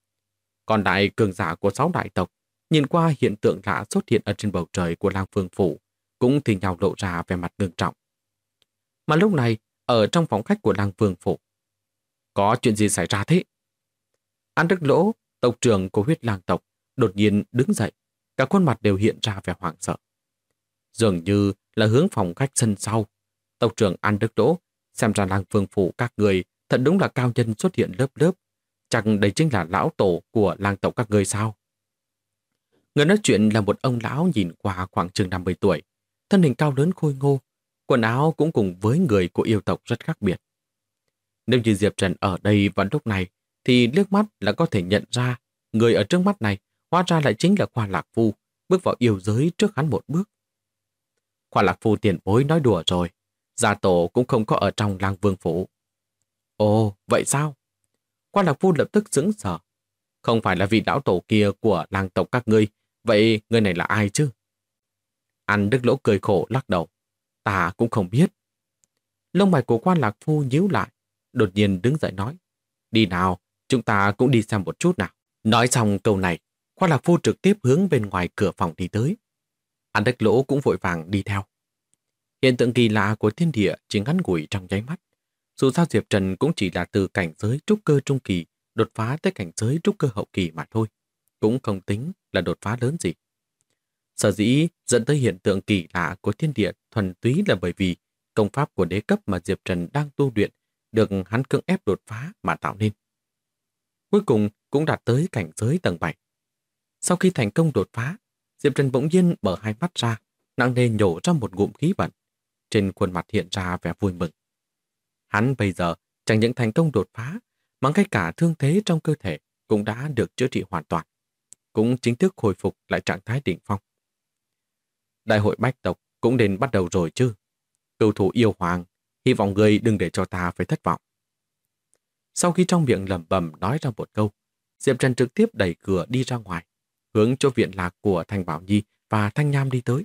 Còn đại cường giả của 6 đại tộc, nhìn qua hiện tượng lạ xuất hiện ở trên bầu trời của Lang Vương Phủ, cũng thì nhau lộ ra vẻ mặt ngưng trọng. Mà lúc này, ở trong phòng khách của Lang Vương Phủ, có chuyện gì xảy ra thế? An Đức Lỗ, tộc trưởng của huyết lang tộc, đột nhiên đứng dậy, cả khuôn mặt đều hiện ra vẻ hoảng sợ. Dường như là hướng phòng khách sân sau. Tộc trưởng An Đức Lỗ, xem ra Lang Vương Phủ các người thật đúng là cao nhân xuất hiện lớp lớp. Chẳng đây chính là lão tổ của lang tộc các người sao? Người nói chuyện là một ông lão nhìn qua khoảng chừng 50 tuổi, thân hình cao lớn khôi ngô, quần áo cũng cùng với người của yêu tộc rất khác biệt. Nếu như Diệp Trần ở đây vào lúc này, thì liếc mắt là có thể nhận ra người ở trước mắt này hóa ra lại chính là Khoa Lạc Phu, bước vào yêu giới trước hắn một bước. Khoa Lạc Phu tiền bối nói đùa rồi, gia tổ cũng không có ở trong Lang Vương phủ. Ồ, vậy sao? Khoa Lạc Phu lập tức sững sờ. Không phải là vị lão tổ kia của làng tộc các ngươi, vậy người này là ai chứ? An Đức Lỗ cười khổ lắc đầu. Ta cũng không biết. Lông mày của Khoa Lạc Phu nhíu lại, đột nhiên đứng dậy nói. Đi nào, chúng ta cũng đi xem một chút nào. Nói xong câu này, Khoa Lạc Phu trực tiếp hướng bên ngoài cửa phòng đi tới. An Đức Lỗ cũng vội vàng đi theo. Hiện tượng kỳ lạ của thiên địa chỉ ngắn ngủi trong nháy mắt. Dù sao Diệp Trần cũng chỉ là từ cảnh giới trúc cơ trung kỳ đột phá tới cảnh giới trúc cơ hậu kỳ mà thôi. Cũng không tính là đột phá lớn gì. Sở dĩ dẫn tới hiện tượng kỳ lạ của thiên địa thuần túy là bởi vì công pháp của đế cấp mà Diệp Trần đang tu luyện được hắn cưỡng ép đột phá mà tạo nên. Cuối cùng cũng đạt tới cảnh giới tầng 7. Sau khi thành công đột phá, Diệp Trần bỗng nhiên mở hai mắt ra, nặng nề nhổ ra một ngụm khí bẩn. Trên khuôn mặt hiện ra vẻ vui mừng. Hắn bây giờ chẳng những thành công đột phá, mà ngay cả thương thế trong cơ thể cũng đã được chữa trị hoàn toàn, cũng chính thức hồi phục lại trạng thái đỉnh phong. Đại hội bách tộc cũng đến bắt đầu rồi chứ. Cửu thủ yêu hoàng, hy vọng người đừng để cho ta phải thất vọng. Sau khi trong miệng lẩm bẩm nói ra một câu, Diệp Trần trực tiếp đẩy cửa đi ra ngoài, hướng cho viện lạc của Thanh Bảo Nhi và Thanh Nham đi tới.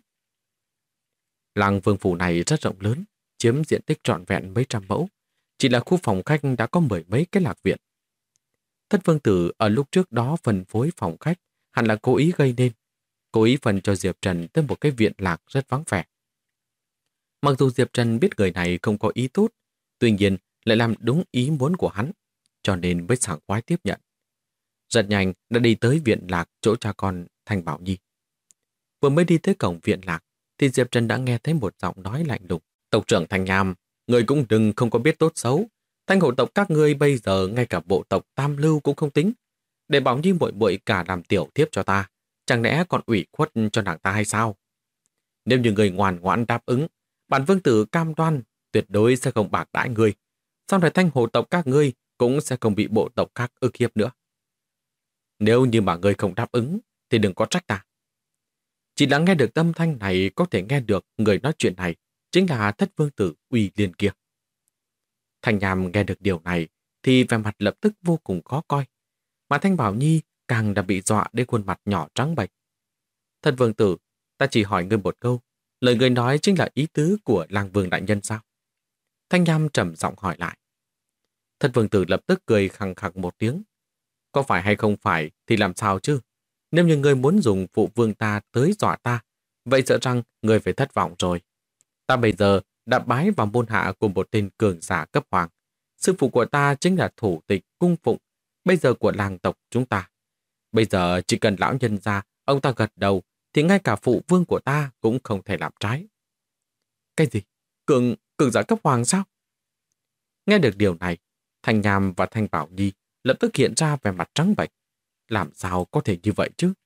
Làng Vương phủ này rất rộng lớn, chiếm diện tích trọn vẹn mấy trăm mẫu, chỉ là khu phòng khách đã có mười mấy cái lạc viện. Thất vương tử ở lúc trước đó phân phối phòng khách hẳn là cố ý gây nên, cố ý phân cho Diệp Trần tới một cái viện lạc rất vắng vẻ. Mặc dù Diệp Trần biết người này không có ý tốt, tuy nhiên lại làm đúng ý muốn của hắn, cho nên mới sảng khoái tiếp nhận. Rất nhanh đã đi tới viện lạc chỗ cha con Thanh Bảo Nhi. Vừa mới đi tới cổng viện lạc, thì Diệp Trần đã nghe thấy một giọng nói lạnh lùng. Tộc trưởng Thanh Nham, người cũng đừng không có biết tốt xấu. Thanh hộ tộc các ngươi bây giờ ngay cả bộ tộc Tam Lưu cũng không tính. Để Bảo Nhi muội muội cả làm tiểu thiếp cho ta, chẳng lẽ còn ủy khuất cho nàng ta hay sao? Nếu như người ngoan ngoãn đáp ứng, bản vương tử cam đoan tuyệt đối sẽ không bạc đãi ngươi. Sau này thanh hộ tộc các ngươi cũng sẽ không bị bộ tộc khác ức hiếp nữa. Nếu như mà ngươi không đáp ứng, thì đừng có trách ta. Chỉ là nghe được âm thanh này có thể nghe được người nói chuyện này chính là thất vương tử Uy Liên kia. Thanh Nham nghe được điều này thì vẻ mặt lập tức vô cùng khó coi, mà Thanh Bảo Nhi càng đã bị dọa đến khuôn mặt nhỏ trắng bệch. Thất vương tử, ta chỉ hỏi ngươi một câu, lời ngươi nói chính là ý tứ của Lang Vương đại nhân sao? Thanh Nham trầm giọng hỏi lại. Thất vương tử lập tức cười khằng khặc một tiếng. Có phải hay không phải thì làm sao chứ? Nếu như ngươi muốn dùng phụ vương ta tới dọa ta, vậy sợ rằng ngươi phải thất vọng rồi. Ta bây giờ đã bái vào môn hạ của một tên cường giả cấp hoàng. Sư phụ của ta chính là thủ tịch cung phụng, bây giờ của làng tộc chúng ta. Bây giờ chỉ cần lão nhân ra, ông ta gật đầu, thì ngay cả phụ vương của ta cũng không thể làm trái. Cái gì? Cường giả cấp hoàng sao? Nghe được điều này, Thanh Nham và Thanh Bảo Nhi lập tức hiện ra vẻ mặt trắng bệch. Làm sao có thể như vậy chứ?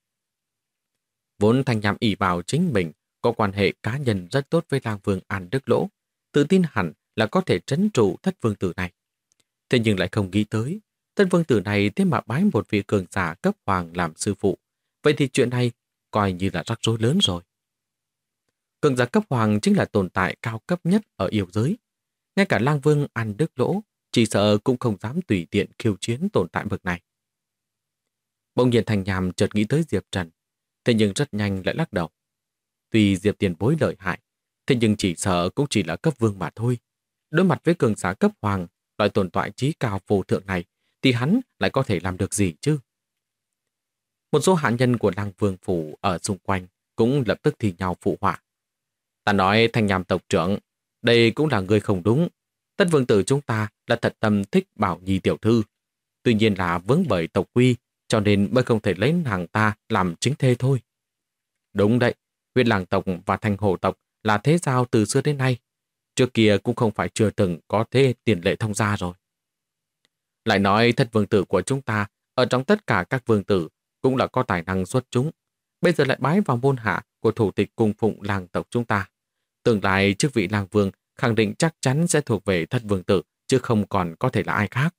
Vốn Thanh Nham ỷ vào chính mình có quan hệ cá nhân rất tốt với Lang Vương An Đức Lỗ, tự tin hẳn là có thể trấn trụ thất vương tử này. Thế nhưng lại không nghĩ tới, thất vương tử này thế mà bái một vị cường giả cấp hoàng làm sư phụ. Vậy thì chuyện này coi như là rắc rối lớn rồi. Cường giả cấp hoàng chính là tồn tại cao cấp nhất ở yêu giới. Ngay cả Lang Vương An Đức Lỗ chỉ sợ cũng không dám tùy tiện khiêu chiến tồn tại bậc này. Bỗng nhiên Thanh Nham chợt nghĩ tới Diệp Trần, thế nhưng rất nhanh lại lắc đầu. Tuy Diệp tiền bối lợi hại, thế nhưng chỉ sợ cũng chỉ là cấp vương mà thôi. Đối mặt với cường giả cấp hoàng, loại tồn tại trí cao vô thượng này, thì hắn lại có thể làm được gì chứ? Một số hạ nhân của Lang Vương phủ ở xung quanh cũng lập tức thì nhau phụ họa. Ta nói Thanh Nham tộc trưởng, đây cũng là người không đúng. Tất vương tử chúng ta là thật tâm thích Bảo Nhi tiểu thư. Tuy nhiên là vướng bởi tộc quy, cho nên mới không thể lấy nàng ta làm chính thê thôi. Đúng đấy, huyết làng tộc và Thanh Hồ tộc là thế giao từ xưa đến nay. Trước kia cũng không phải chưa từng có thế tiền lệ thông gia rồi. Lại nói thất vương tử của chúng ta, ở trong tất cả các vương tử, cũng là có tài năng xuất chúng. Bây giờ lại bái vào môn hạ của thủ tịch cung phụng làng tộc chúng ta. Tương lai chức vị lang vương khẳng định chắc chắn sẽ thuộc về Thất Vương Tử, chứ không còn có thể là ai khác.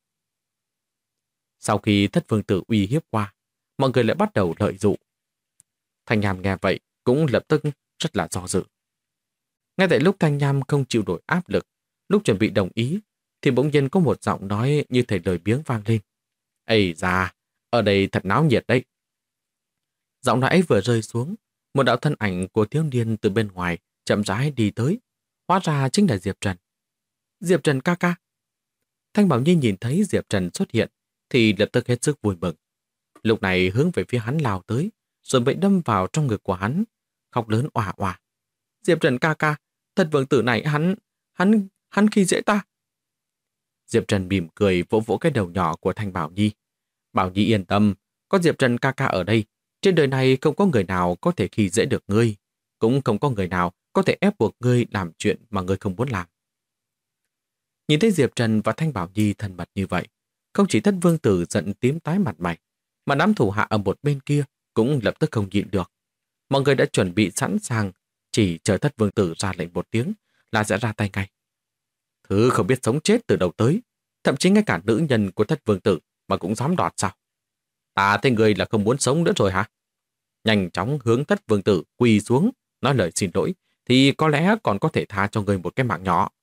Sau khi Thất Vương Tử uy hiếp qua, mọi người lại bắt đầu lợi dụ. Thanh Nham nghe vậy cũng lập tức rất là do dự. Ngay tại lúc Thanh Nham không chịu nổi áp lực, lúc chuẩn bị đồng ý, thì bỗng nhiên có một giọng nói như thể lời biếng vang lên. Ây da, ở đây thật náo nhiệt đấy. Giọng nói ấy vừa rơi xuống, một đạo thân ảnh của thiếu niên từ bên ngoài chậm rãi đi tới. Hóa ra chính là Diệp Trần. Diệp Trần ca ca. Thanh Bảo Nhi nhìn thấy Diệp Trần xuất hiện thì lập tức hết sức vui mừng. Lúc này hướng về phía hắn lao tới, rồi bị đâm vào trong ngực của hắn, khóc lớn òa òa. Diệp Trần ca ca, Thất Vương Tử này hắn khi dễ ta. Diệp Trần mỉm cười vỗ vỗ cái đầu nhỏ của Thanh Bảo Nhi. Bảo Nhi yên tâm, có Diệp Trần ca ca ở đây, trên đời này không có người nào có thể khi dễ được ngươi, cũng không có người nào có thể ép buộc ngươi làm chuyện mà ngươi không muốn làm. Nhìn thấy Diệp Trần và Thanh Bảo Nhi thân mật như vậy, không chỉ Thất Vương Tử giận tím tái mặt mày, mà đám thủ hạ ở một bên kia cũng lập tức không nhịn được. Mọi người đã chuẩn bị sẵn sàng, chỉ chờ Thất Vương Tử ra lệnh một tiếng là sẽ ra tay ngay. Thứ không biết sống chết từ đầu tới, thậm chí ngay cả nữ nhân của Thất Vương Tử mà cũng dám đoạt sao? Ta thấy người là không muốn sống nữa rồi hả? Nhanh chóng hướng Thất Vương Tử quỳ xuống, nói lời xin lỗi, thì có lẽ còn có thể tha cho người một cái mạng nhỏ.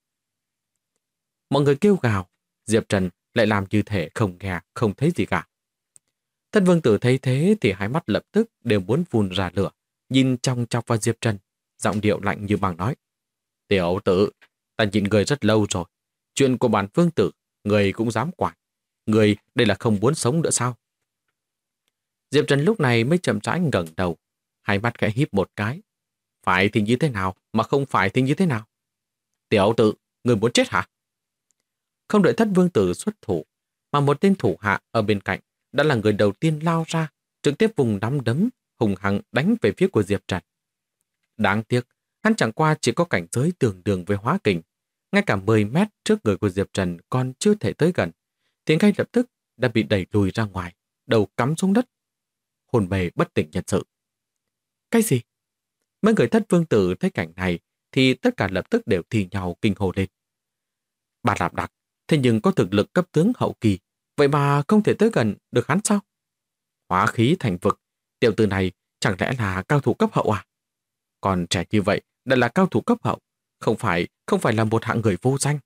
Mọi người kêu gào, Diệp Trần lại làm như thể không nghe, không thấy gì cả. Thất Vương Tử thấy thế thì hai mắt lập tức đều muốn vùn ra lửa, nhìn chòng chọc vào Diệp Trần, giọng điệu lạnh như băng nói. Tiểu tử, ta nhịn người rất lâu rồi. Chuyện của bản Vương Tử, người cũng dám quản. Người đây là không muốn sống nữa sao? Diệp Trần lúc này mới chậm rãi ngẩng đầu, hai mắt khẽ híp một cái. Phải thì như thế nào, mà không phải thì như thế nào? Tiểu tử, người muốn chết hả? Không đợi Thất Vương Tử xuất thủ, mà một tên thủ hạ ở bên cạnh đã là người đầu tiên lao ra, trực tiếp vùng nắm đấm, hùng hăng đánh về phía của Diệp Trần. Đáng tiếc, hắn chẳng qua chỉ có cảnh giới tương đương với hóa kình. Ngay cả 10 mét trước người của Diệp Trần còn chưa thể tới gần, thì ngay lập tức đã bị đẩy lùi ra ngoài, đầu cắm xuống đất. Hồn mê bất tỉnh nhân sự. Cái gì? Mấy người Thất Vương Tử thấy cảnh này thì tất cả lập tức đều thì nhau kinh hô lên. Bà Lạp Đặc, thế nhưng có thực lực cấp tướng hậu kỳ, vậy mà không thể tới gần được hắn sao? Hóa khí thành vực, tiểu tử này chẳng lẽ là cao thủ cấp hậu à? Còn trẻ như vậy đã là cao thủ cấp hậu, không phải là một hạng người vô danh.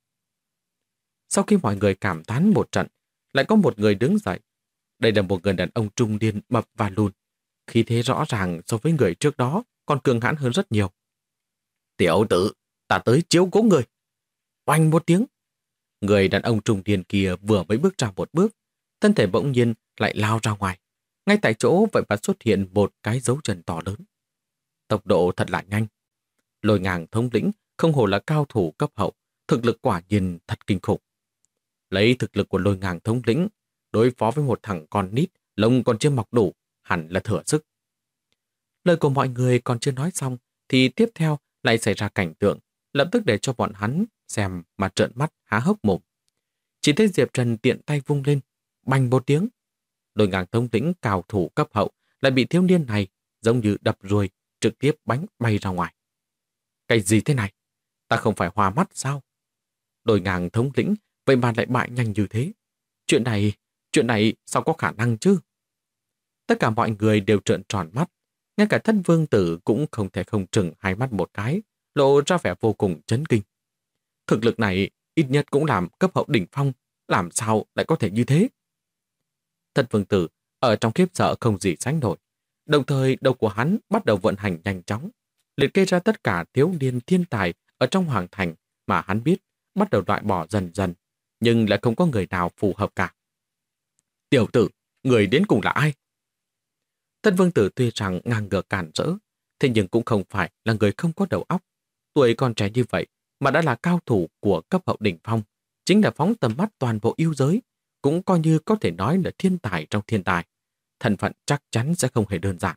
Sau khi mọi người cảm thán một trận, lại có một người đứng dậy. Đây là một người đàn ông trung niên mập và lùn, khí thế rõ ràng so với người trước đó còn cường hãn hơn rất nhiều. Tiểu tử, ta tới chiếu cố người. Oanh một tiếng. Người đàn ông trung niên kia vừa mới bước ra một bước, thân thể bỗng nhiên lại lao ra ngoài. Ngay tại chỗ vậy mà xuất hiện một cái dấu chân to lớn. Tốc độ thật là nhanh. Lôi Ngàng thống lĩnh không hổ là cao thủ cấp hậu, thực lực quả nhiên thật kinh khủng. Lấy thực lực của Lôi Ngàng thống lĩnh, đối phó với một thằng con nít, lông còn chưa mọc đủ, hẳn là thừa sức. Lời của mọi người còn chưa nói xong, thì tiếp theo lại xảy ra cảnh tượng, lập tức để cho bọn hắn xem mà trợn mắt há hốc mồm. Chỉ thấy Diệp Trần tiện tay vung lên, bành một tiếng. Lôi Ngàng thống lĩnh cao thủ cấp hậu lại bị thiếu niên này giống như đập ruồi, trực tiếp bánh bay ra ngoài. Cái gì thế này? Ta không phải hoa mắt sao? Lôi Ngàng thống lĩnh vậy mà lại bại nhanh như thế. Chuyện này sao có khả năng chứ? Tất cả mọi người đều trợn tròn mắt, ngay cả Thất Vương Tử cũng không thể không chừng hai mắt một cái, lộ ra vẻ vô cùng chấn kinh. Thực lực này ít nhất cũng làm cấp hậu đỉnh phong, làm sao lại có thể như thế? Thất Vương Tử ở trong khiếp sợ không gì sánh nổi, đồng thời đầu của hắn bắt đầu vận hành nhanh chóng, liệt kê ra tất cả thiếu niên thiên tài ở trong hoàng thành mà hắn biết, bắt đầu loại bỏ dần dần, nhưng lại không có người nào phù hợp cả. Tiểu tử, người đến cùng là ai? Thất Vương Tử tuy rằng ngang ngược cản rỡ, thế nhưng cũng không phải là người không có đầu óc. Tuổi còn trẻ như vậy mà đã là cao thủ của cấp hậu đỉnh phong, chính là phóng tầm mắt toàn bộ yêu giới, cũng coi như có thể nói là thiên tài trong thiên tài. Thân phận chắc chắn sẽ không hề đơn giản.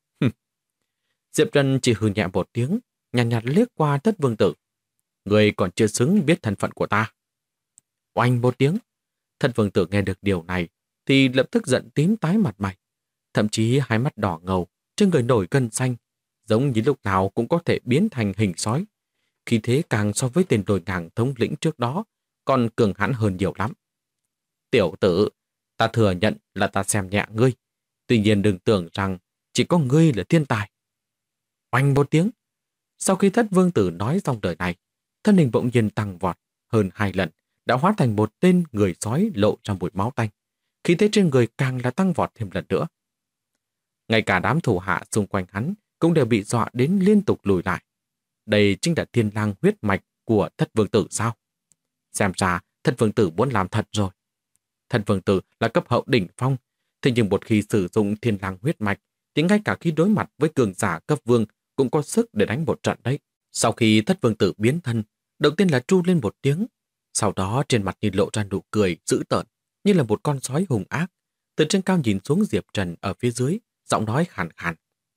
Diệp Trần chỉ hừ nhẹ một tiếng, nhàn nhạt liếc qua Thất Vương Tử. Người còn chưa xứng biết thân phận của ta. Oanh một tiếng. Thất Vương Tử nghe được điều này thì lập tức giận tím tái mặt mày. Thậm chí hai mắt đỏ ngầu, trên người nổi gân xanh, giống như lúc nào cũng có thể biến thành hình sói. khí thế càng so với tên đồi ngàng thống lĩnh trước đó, còn cường hãn hơn nhiều lắm. Tiểu tử, ta thừa nhận là ta xem nhẹ ngươi. Tuy nhiên đừng tưởng rằng chỉ có ngươi là thiên tài. Oanh một tiếng. Sau khi Thất Vương Tử nói xong lời này, thân hình bỗng nhiên tăng vọt hơn 2 lần, đã hóa thành một tên người sói lộ ra mùi máu tanh. Khí thế trên người càng là tăng vọt thêm lần nữa. Ngay cả đám thủ hạ xung quanh hắn cũng đều bị dọa đến liên tục lùi lại. Đây chính là thiên lang huyết mạch của Thất Vương Tử sao? Xem ra Thất Vương Tử muốn làm thật rồi. Thất Vương Tử là cấp hậu đỉnh phong, thế nhưng một khi sử dụng thiên lang huyết mạch thì ngay cả khi đối mặt với cường giả cấp vương cũng có sức để đánh một trận đấy. Sau khi Thất Vương Tử biến thân, đầu tiên là tru lên một tiếng, sau đó trên mặt nhìn lộ ra nụ cười dữ tợn, như là một con sói hung ác. Từ trên cao nhìn xuống Diệp Trần ở phía dưới, giọng nói khàn khàn.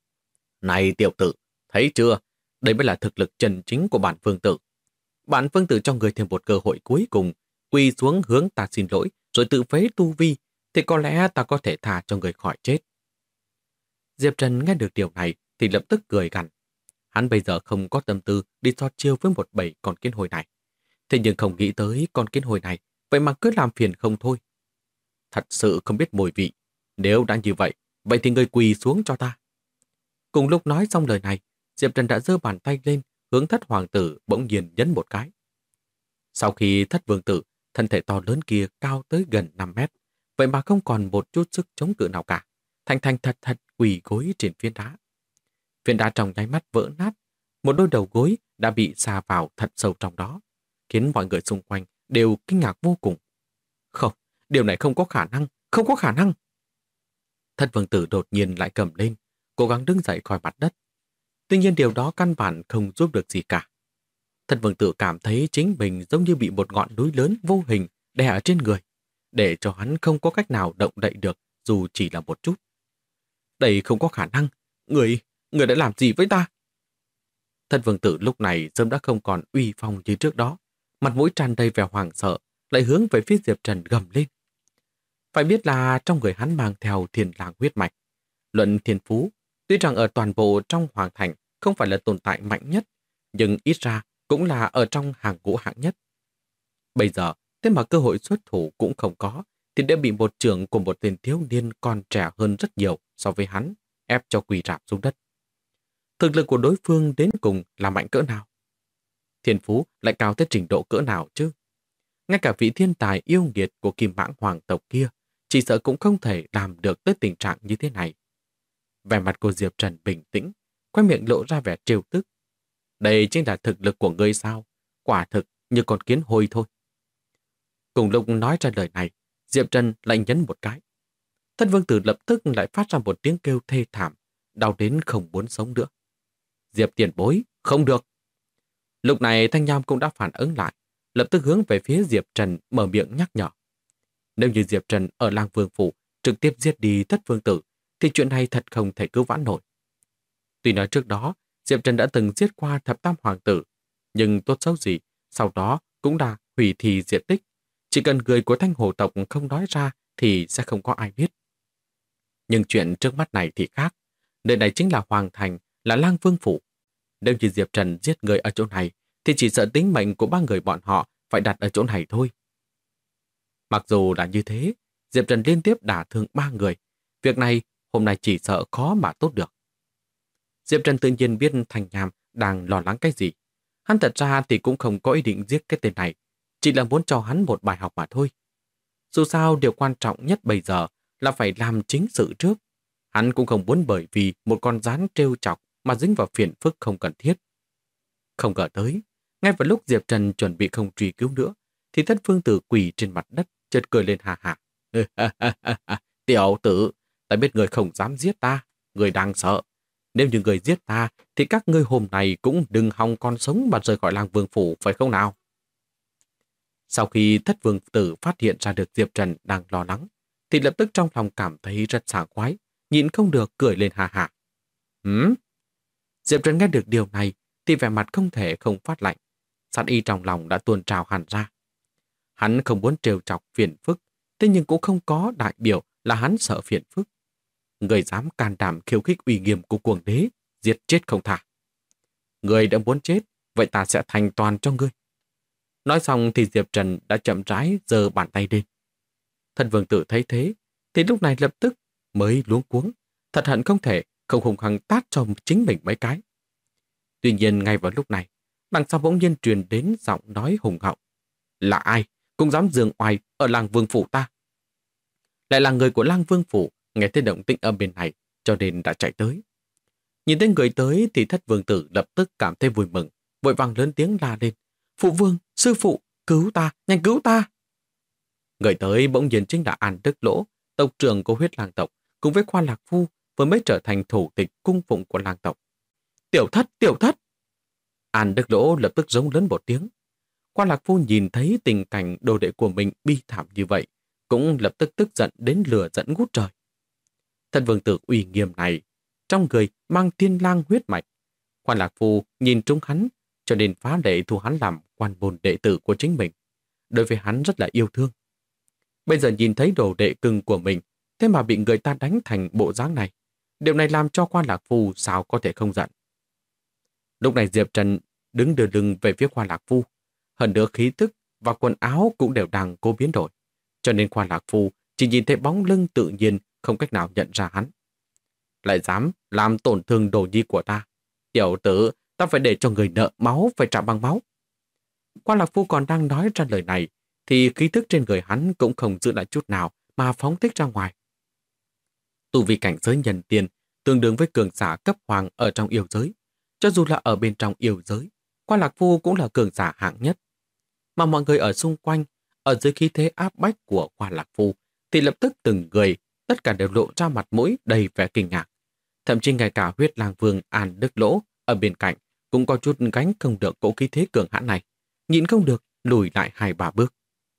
Này tiểu tử, thấy chưa? Đây mới là thực lực chân chính của bản Vương Tử. Bản Vương Tử cho người thêm một cơ hội cuối cùng, quỳ xuống hướng ta xin lỗi, rồi tự phế tu vi, thì có lẽ ta có thể tha cho người khỏi chết. Diệp Trần nghe được điều này thì lập tức cười gằn. Hắn bây giờ không có tâm tư đi so chiêu với một bầy con kiến hồi này. Thế nhưng không nghĩ tới con kiến hồi này, vậy mà cứ làm phiền không thôi. Thật sự không biết mùi vị. Nếu đã như vậy, vậy thì người quỳ xuống cho ta. Cùng lúc nói xong lời này, Diệp Trần đã giơ bàn tay lên, hướng Thất Hoàng Tử bỗng nhiên nhấn một cái. Sau khi Thất Vương Tử, thân thể to lớn kia cao tới gần 5 mét, vậy mà không còn một chút sức chống cự nào cả. Thành thành thật thật quỳ gối trên phiến đá. Phiến đá trong nháy mắt vỡ nát, một đôi đầu gối đã bị sa vào thật sâu trong đó, khiến mọi người xung quanh đều kinh ngạc vô cùng. Không, điều này không có khả năng, không có khả năng. Thất Vương Tử đột nhiên lại cầm lên, cố gắng đứng dậy khỏi mặt đất. Tuy nhiên điều đó căn bản không giúp được gì cả. Thất Vương Tử cảm thấy chính mình giống như bị một ngọn núi lớn vô hình đè ở trên người, để cho hắn không có cách nào động đậy được dù chỉ là một chút. Đây không có khả năng, người đã làm gì với ta? Thất Vương Tử lúc này sớm đã không còn uy phong như trước đó, mặt mũi tràn đầy vẻ hoảng sợ, lại hướng về phía Diệp Trần gầm lên. Phải biết là trong người hắn mang theo thiên lang huyết mạch. Luận thiên phú, tuy rằng ở toàn bộ trong hoàng thành không phải là tồn tại mạnh nhất, nhưng ít ra cũng là ở trong hàng ngũ hạng nhất. Bây giờ, thế mà cơ hội xuất thủ cũng không có, thì đã bị một trưởng của một tên thiếu niên còn trẻ hơn rất nhiều so với hắn, ép cho quỳ rạp xuống đất. Thực lực của đối phương đến cùng là mạnh cỡ nào? Thiên phú lại cao tới trình độ cỡ nào chứ? Ngay cả vị thiên tài yêu nghiệt của Kim Mãng hoàng tộc kia, chỉ sợ cũng không thể làm được tới tình trạng như thế này. Vẻ mặt của Diệp Trần bình tĩnh, khoe miệng lộ ra vẻ trêu tức. Đây chính là thực lực của ngươi sao? Quả thực như con kiến hôi thôi. Cùng lúc nói ra lời này, Diệp Trần lại nhấn một cái. Thất Vương Tử lập tức lại phát ra một tiếng kêu thê thảm, đau đến không muốn sống nữa. Diệp tiền bối, không được. Lúc này Thanh Nham cũng đã phản ứng lại, lập tức hướng về phía Diệp Trần mở miệng nhắc nhở. Nếu như Diệp Trần ở Lang Vương Phủ trực tiếp giết đi Thất Vương Tử, thì chuyện này thật không thể cứu vãn nổi. Tuy nói trước đó, Diệp Trần đã từng giết qua Thập Tam Hoàng Tử, nhưng tốt xấu gì, sau đó cũng đã hủy thi diệt tích. Chỉ cần người của Thanh Hồ tộc không nói ra thì sẽ không có ai biết. Nhưng chuyện trước mắt này thì khác. Nơi này chính là Hoàng Thành, là Lang Vương Phủ. Nếu như Diệp Trần giết người ở chỗ này, thì chỉ sợ tính mệnh của ba người bọn họ phải đặt ở chỗ này thôi. Mặc dù là như thế, Diệp Trần liên tiếp đả thương 3 người. Việc này hôm nay chỉ sợ khó mà tốt được. Diệp Trần tự nhiên biết Thanh Nham đang lo lắng cái gì. Hắn thật ra thì cũng không có ý định giết cái tên này, chỉ là muốn cho hắn một bài học mà thôi. Dù sao điều quan trọng nhất bây giờ là phải làm chính sự trước. Hắn cũng không muốn bởi vì một con rắn trêu chọc mà dính vào phiền phức không cần thiết. Không ngờ tới, ngay vào lúc Diệp Trần chuẩn bị không truy cứu nữa, thì Thất Vương Tử quỳ trên mặt đất, chợt cười lên hà hà. Tiểu tử, ta biết người không dám giết ta, người đang sợ. Nếu như người giết ta, thì các ngươi hôm nay cũng đừng hòng còn sống mà rời khỏi Lang Vương Phủ, phải không nào? Sau khi Thất Vương Tử phát hiện ra được Diệp Trần đang lo lắng, thì lập tức trong lòng cảm thấy rất sảng khoái, nhịn không được cười lên hà hà. Diệp Trần nghe được điều này, thì vẻ mặt không thể không phát lạnh. Sát ý trong lòng đã tuôn trào hẳn ra. Hắn không muốn trêu chọc phiền phức, thế nhưng cũng không có đại biểu là hắn sợ phiền phức. Người dám can đảm khiêu khích uy nghiêm của Cuồng Đế, giết chết không tha. Người đã muốn chết, vậy ta sẽ thành toàn cho ngươi. Nói xong thì Diệp Trần đã chậm rãi giơ bàn tay lên. Thân vương tử thấy thế, thì lúc này lập tức mới luống cuống, thật hận không thể không hùng hăng tát cho chính mình mấy cái. Tuy nhiên ngay vào lúc này, đằng sau bỗng nhiên truyền đến giọng nói hùng hậu. Là ai cũng dám giương oai ở làng Vương phủ ta? Lại là người của làng Vương phủ, nghe thấy động tĩnh ở bên này, cho nên đã chạy tới. Nhìn thấy người tới thì Thất vương tử lập tức cảm thấy vui mừng, vội vàng lớn tiếng la lên. Phụ vương, sư phụ, cứu ta, nhanh cứu ta! Người tới bỗng nhiên chính là An Đức Lỗ, tộc trưởng của huyết lang tộc, cùng với Khoa Lạc Phu vừa mới trở thành thủ tịch cung phụng của lang tộc. Tiểu thất, tiểu thất! An Đức Lỗ lập tức giống lớn một tiếng. Khoa Lạc Phu nhìn thấy tình cảnh đồ đệ của mình bi thảm như vậy, cũng lập tức tức giận đến lửa giận ngút trời. Thân vương tử uy nghiêm này, trong người mang thiên lang huyết mạch. Khoa Lạc Phu nhìn trúng hắn, cho nên phá lệ thu hắn làm quan môn đệ tử của chính mình. Đối với hắn rất là yêu thương. Bây giờ nhìn thấy đồ đệ cưng của mình, thế mà bị người ta đánh thành bộ dáng này. Điều này làm cho Khoa Lạc Phu sao có thể không giận. Lúc này Diệp Trần đứng đưa lưng về phía Khoa Lạc Phu. Hơn nữa khí tức và quần áo cũng đều đang cố biến đổi. Cho nên Khoa Lạc Phu chỉ nhìn thấy bóng lưng tự nhiên, không cách nào nhận ra hắn. Lại dám làm tổn thương đồ nhi của ta. Tiểu tử, ta phải để cho người nợ máu phải trả bằng máu. Khoa Lạc Phu còn đang nói ra lời này, thì khí thức trên người hắn cũng không giữ lại chút nào mà phóng thích ra ngoài. Tu vi cảnh giới nhân tiên tương đương với cường giả cấp hoàng ở trong yêu giới. Cho dù là ở bên trong yêu giới, Khoa Lạc Phu cũng là cường giả hạng nhất. Mà mọi người ở xung quanh, ở dưới khí thế áp bách của Khoa Lạc Phu, thì lập tức từng người, tất cả đều lộ ra mặt mũi đầy vẻ kinh ngạc. Thậm chí ngay cả huyết lang vương An Đức Lỗ ở bên cạnh cũng có chút gánh không được cỗ khí thế cường hãn này, nhịn không được lùi lại 2-3 bước.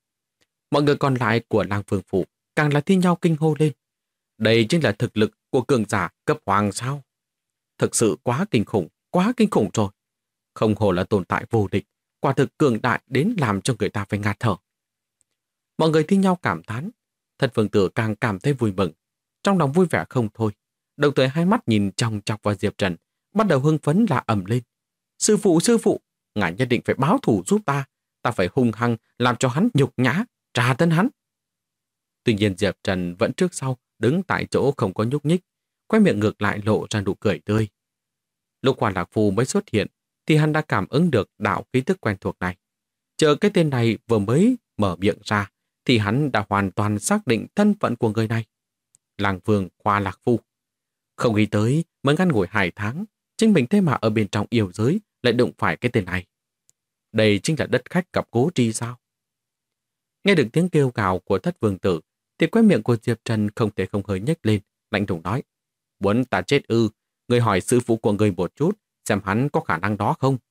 Mọi người còn lại của làng Vương phủ càng là thi nhau kinh hô lên. Đây chính là thực lực của cường giả cấp hoàng sao? Thực sự quá kinh khủng rồi. Không hồ là tồn tại vô địch, quả thực cường đại đến làm cho người ta phải ngạt thở. Mọi người thi nhau cảm thán, Thật Vương tử càng cảm thấy vui mừng, trong lòng vui vẻ không thôi. Đồng thời hai mắt nhìn chòng chọc vào Diệp Trần, bắt đầu hưng phấn la ầm lên. Sư phụ, ngài nhất định phải báo thù giúp ta, ta phải hung hăng làm cho hắn nhục nhã, tra tấn hắn. Tuy nhiên Diệp Trần vẫn trước sau đứng tại chỗ không có nhúc nhích, quay miệng ngược lại lộ ra nụ cười tươi. Lúc Khoa Lạc Phu mới xuất hiện thì hắn đã cảm ứng được đạo khí thức quen thuộc này. Chờ cái tên này vừa mới mở miệng ra thì hắn đã hoàn toàn xác định thân phận của người này. Làng Vương Khoa Lạc Phu. Không nghĩ tới mới ngắn ngủi 2 tháng, chính mình thế mà ở bên trong yêu giới lại đụng phải cái tên này. Đây chính là đất khách gặp Cố Tri sao? Nghe được tiếng kêu gào của Thất Vương tử thì khóe miệng của Diệp Trần không thể không hơi nhếch lên, lạnh lùng nói: Muốn ta chết ư? Người hỏi sư phụ của người một chút, xem hắn có khả năng đó không?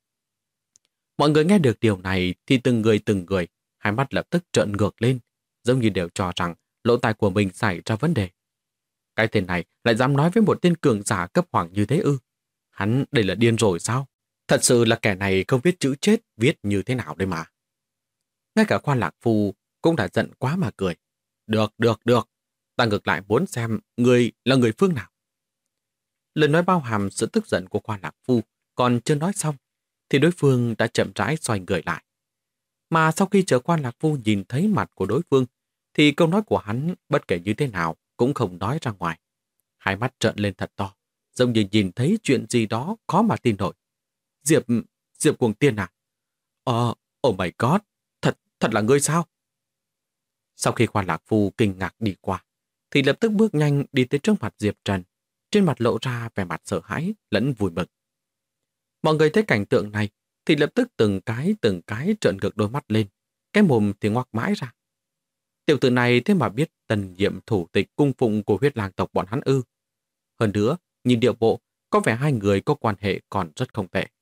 Mọi người nghe được điều này thì từng người, hai mắt lập tức trợn ngược lên, giống như đều cho rằng lỗ tai của mình xảy ra vấn đề. Cái tên này lại dám nói với một tên cường giả cấp hoàng như thế ư? Hắn đây là điên rồi sao? Thật sự là kẻ này không biết chữ chết viết như thế nào đây mà. Ngay cả Khoa Lạc Phu cũng đã giận quá mà cười. Được. Ta ngược lại muốn xem người là người phương nào. Lời nói bao hàm sự tức giận của Khoa Lạc Phu còn chưa nói xong, thì đối phương đã chậm rãi xoay người lại. Mà sau khi chờ Khoa Lạc Phu nhìn thấy mặt của đối phương, thì câu nói của hắn bất kể như thế nào cũng không nói ra ngoài. Hai mắt trợn lên thật to, giống như nhìn thấy chuyện gì đó khó mà tin nổi. Diệp Cuồng Tiên à? Oh my god, thật là ngươi sao? Sau khi Khoa Lạc Phu kinh ngạc đi qua, thì lập tức bước nhanh đi tới trước mặt Diệp Trần, trên mặt lộ ra vẻ mặt sợ hãi lẫn vui mừng. Mọi người thấy cảnh tượng này thì lập tức từng cái trợn ngược đôi mắt lên, cái mồm thì ngoác mãi ra. Tiểu tử này thế mà biết tần nhiệm thủ tịch cung phụng của huyết lang tộc bọn hắn ư? Hơn nữa, nhìn điệu bộ, có vẻ hai người có quan hệ còn rất không tệ.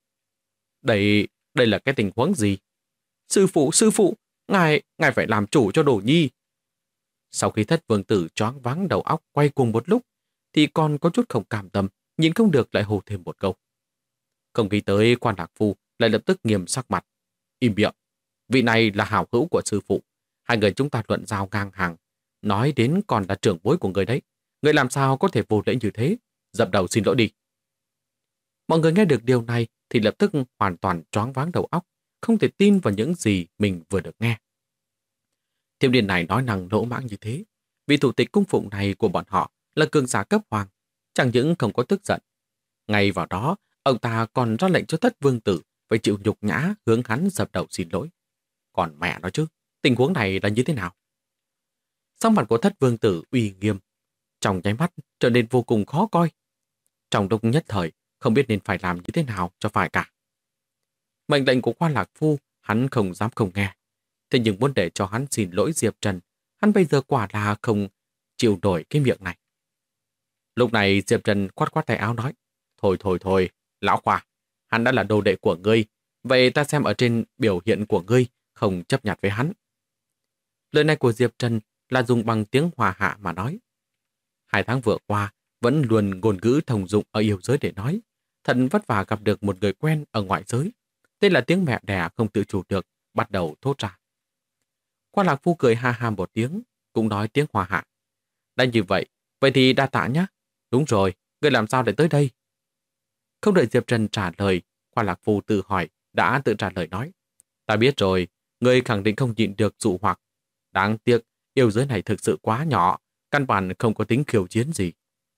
Đây là cái tình huống gì? Sư phụ, ngài phải làm chủ cho Đồ Nhi. Sau khi Thất Vương tử choáng váng đầu óc quay cùng một lúc, thì còn có chút không cam tâm, nhìn không được lại hô thêm một câu. Không nghĩ tới Quan Lạc Phu lại lập tức nghiêm sắc mặt. Im miệng, vị này là hảo hữu của sư phụ. Hai người chúng ta luận giao ngang hàng. Nói đến còn là trưởng bối của người đấy. Người làm sao có thể vô lễ như thế? Dập đầu xin lỗi đi. Mọi người nghe được điều này thì lập tức hoàn toàn choáng váng đầu óc, không thể tin vào những gì mình vừa được nghe. Thiếu niên này nói năng lỗ mãng như thế, vị thủ tịch cung phụng này của bọn họ là cường giả cấp hoàng, chẳng những không có tức giận. Ngay vào đó, ông ta còn ra lệnh cho Thất Vương Tử phải chịu nhục nhã hướng hắn dập đầu xin lỗi. Còn mẹ nói chứ, tình huống này là như thế nào? Sắc mặt của Thất Vương Tử uy nghiêm, trong nháy mắt trở nên vô cùng khó coi. Trong lúc nhất thời, không biết nên phải làm như thế nào cho phải cả. Mệnh lệnh của Quan Lạc Phu, hắn không dám không nghe. Thế nhưng muốn để cho hắn xin lỗi Diệp Trần, hắn bây giờ quả là không chịu nổi cái miệng này. Lúc này Diệp Trần khoát khoát tay áo nói, thôi, lão Khoa, hắn đã là đồ đệ của ngươi, vậy ta xem ở trên biểu hiện của ngươi, không chấp nhặt với hắn. Lời này của Diệp Trần là dùng bằng tiếng hòa hạ mà nói. 2 tháng vừa qua, vẫn luôn ngôn ngữ thông dụng ở yêu giới để nói. Thật vất vả gặp được một người quen ở ngoại giới. Đây là tiếng mẹ đẻ không tự chủ được, bắt đầu thốt ra. Quan Lạc Phu cười ha ha một tiếng, cũng nói tiếng hòa hạ. Đã như vậy thì đa tạ nhé. Đúng rồi, ngươi làm sao để tới đây? Không đợi Diệp Trần trả lời, Quan Lạc Phu tự hỏi, đã tự trả lời nói. Ta biết rồi, ngươi khẳng định không nhịn được dụ hoặc. Đáng tiếc, yêu giới này thực sự quá nhỏ, căn bản không có tính khiêu chiến gì.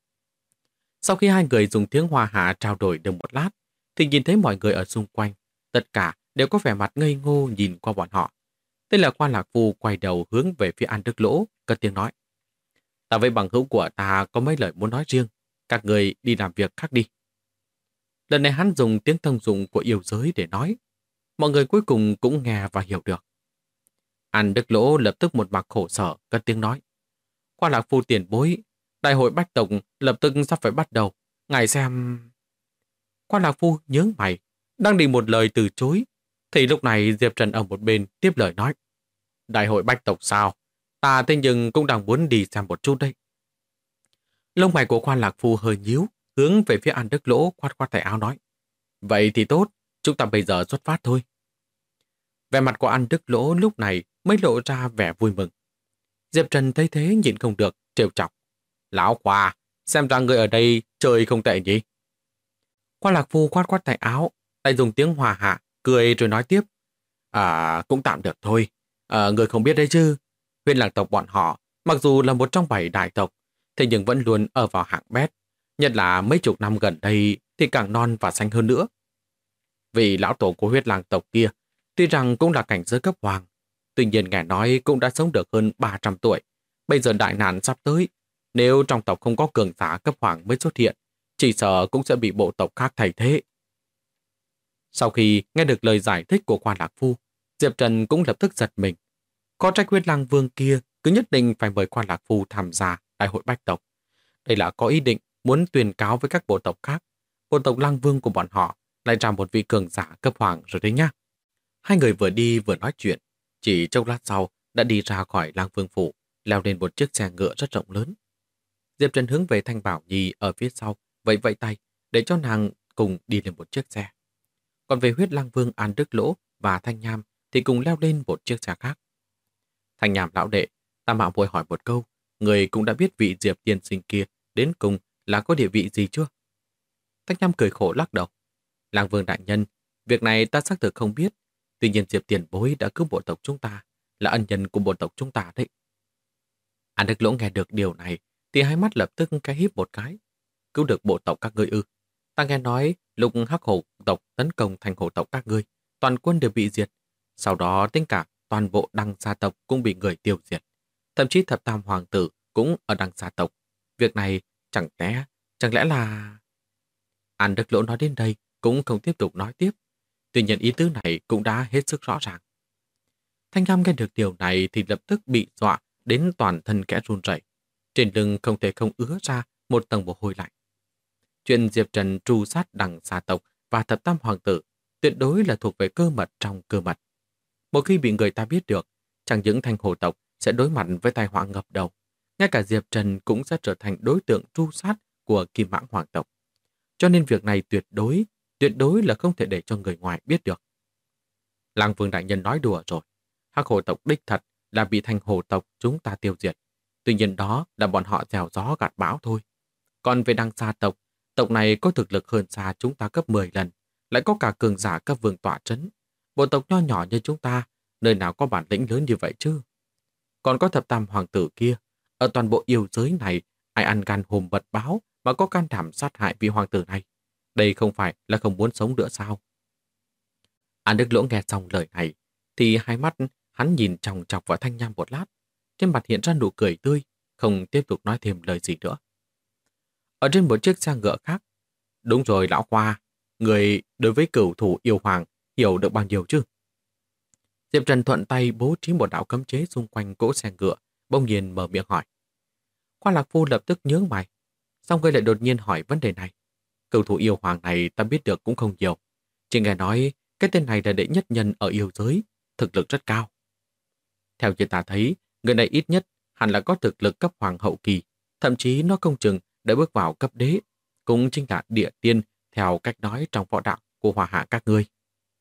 Sau khi hai người dùng tiếng hòa hạ trao đổi được một lát, thì nhìn thấy mọi người ở xung quanh, tất cả đều có vẻ mặt ngây ngô nhìn qua bọn họ. Đây là Quan Lạc Phu quay đầu hướng về phía An Đức Lỗ, cất tiếng nói. Ta với bằng hữu của ta có mấy lời muốn nói riêng, các người đi làm việc khác đi. Lần này hắn dùng tiếng thông dụng của yêu giới để nói. Mọi người cuối cùng cũng nghe và hiểu được. An Đức Lỗ lập tức một mặt khổ sở, cất tiếng nói. Quan Lạc Phu tiền bối, đại hội bách tộc lập tức sắp phải bắt đầu. Ngài xem... Quan Lạc Phu nhướng mày, đang định một lời từ chối. Thì lúc này Diệp Trần ở một bên tiếp lời nói. Đại hội bách tộc sao? Ta thế nhưng cũng đang muốn đi xem một chút đấy. Lông mày của Quan Lạc Phu hơi nhíu, hướng về phía An Đức Lỗ khoát khoát tay áo nói. Vậy thì tốt, chúng ta bây giờ xuất phát thôi. Vẻ mặt của An Đức Lỗ lúc này mới lộ ra vẻ vui mừng. Diệp Trần thấy thế nhịn không được, trêu chọc. Lão Khoa, xem ra người ở đây chơi không tệ nhỉ? Quan Lạc Phu khoát khoát tay áo, lại dùng tiếng hòa hạ, cười rồi nói tiếp. Cũng tạm được thôi. Người không biết đấy chứ. Huyền Lạc tộc bọn họ, mặc dù là một trong 7 đại tộc, thế nhưng vẫn luôn ở vào hạng bét. Nhất là mấy chục năm gần đây thì càng non và xanh hơn nữa. Vì lão tổ của huyết lang tộc kia, tuy rằng cũng là cảnh giới cấp hoàng, tuy nhiên nghe nói cũng đã sống được hơn 300 tuổi. Bây giờ đại nạn sắp tới, nếu trong tộc không có cường giả cấp hoàng mới xuất hiện, chỉ sợ cũng sẽ bị bộ tộc khác thay thế. Sau khi nghe được lời giải thích của Quan Lạc Phu, Diệp Trần cũng lập tức giật mình. Có trách huyết lang vương kia cứ nhất định phải mời Quan Lạc Phu tham gia đại hội bách tộc. Đây là có ý định muốn tuyên cáo với các bộ tộc khác. Bộ tộc lang vương của bọn họ lại ra một vị cường giả cấp hoàng rồi đấy nhá. Hai người vừa đi vừa nói chuyện. Chỉ chốc lát sau đã đi ra khỏi lang vương phủ, leo lên một chiếc xe ngựa rất rộng lớn. Diệp Trần hướng về Thanh Bảo Nhi ở phía sau, vẫy vẫy tay để cho nàng cùng đi lên một chiếc xe. Còn về huyết lang vương An Đức Lỗ và Thanh Nham thì cùng leo lên một chiếc xe khác. Thanh Nham lão đệ, ta mạo muội hỏi một câu, người cũng đã biết vị Diệp tiên sinh kia đến cùng là có địa vị gì chưa? Thanh Nham cười khổ lắc đầu. Lang vương đại nhân, việc này ta xác thực không biết. Tuy nhiên Diệp tiền bối đã cứu bộ tộc chúng ta, là ân nhân của bộ tộc chúng ta đấy. An Đức Lỗ nghe được điều này thì hai mắt lập tức cái híp một cái. Cứu được bộ tộc các ngươi ư? Ta nghe nói lúc Hắc Hổ tộc tấn công thành hổ tộc các ngươi, toàn quân đều bị diệt. Sau đó tính cả toàn bộ Đăng gia tộc cũng bị người tiêu diệt. Thậm chí thập tam hoàng tử cũng ở Đăng gia tộc. Việc này chẳng lẽ là... An Đức Lỗ nói đến đây cũng không tiếp tục nói tiếp. Tuy nhiên ý tứ này cũng đã hết sức rõ ràng. Thanh Lam nghe được điều này thì lập tức bị dọa đến toàn thân kẽ run rẩy. Trên lưng không thể không ứa ra một tầng mồ hôi lạnh. Chuyện Diệp Trần tru sát Đằng gia tộc và thập tam hoàng tử tuyệt đối là thuộc về cơ mật trong cơ mật. Một khi bị người ta biết được, chẳng những Thanh Hổ tộc sẽ đối mặt với tai họa ngập đầu, ngay cả Diệp Trần cũng sẽ trở thành đối tượng tru sát của Kim Mãng hoàng tộc. Cho nên việc này tuyệt đối là không thể để cho người ngoài biết được. Lang Vương đại nhân nói đùa rồi. Hắc Hổ tộc đích thật là bị Thanh Hổ tộc chúng ta tiêu diệt. Tuy nhiên đó là bọn họ gieo gió gặt bão thôi. Còn về Đăng gia tộc, Tộc này có thực lực hơn xa chúng ta gấp 10 lần, lại có cả cường giả cấp vương tọa trấn. Bộ tộc nho nhỏ như chúng ta, nơi nào có bản lĩnh lớn như vậy chứ? Còn có thập tam hoàng tử kia, ở toàn bộ yêu giới này, ai ăn gan hùm mật báo mà có can đảm sát hại vị hoàng tử này? Đây không phải là không muốn sống nữa sao? An Đức Lỗ nghe xong lời này, thì hai mắt hắn nhìn chòng chọc vào Thanh Nham một lát, trên mặt hiện ra nụ cười tươi, không tiếp tục nói thêm lời gì nữa. Ở trên một chiếc xe ngựa khác, đúng rồi lão Khoa, người đối với cửu thủ yêu hoàng hiểu được bao nhiêu chứ? Diệp Trần thuận tay bố trí một đạo cấm chế xung quanh cỗ xe ngựa, bỗng nhiên mở miệng hỏi. Khoa Lạc Phu lập tức nhướng mày, xong người lại đột nhiên hỏi vấn đề này. Cửu thủ yêu hoàng này ta biết được cũng không nhiều, chỉ nghe nói cái tên này là đệ nhất nhân ở yêu giới, thực lực rất cao. Theo như ta thấy, người này ít nhất hẳn là có thực lực cấp hoàng hậu kỳ, thậm chí nó không chừng đã bước vào cấp đế, cũng chính là địa tiên theo cách nói trong võ đạo của Hòa Hạ các ngươi.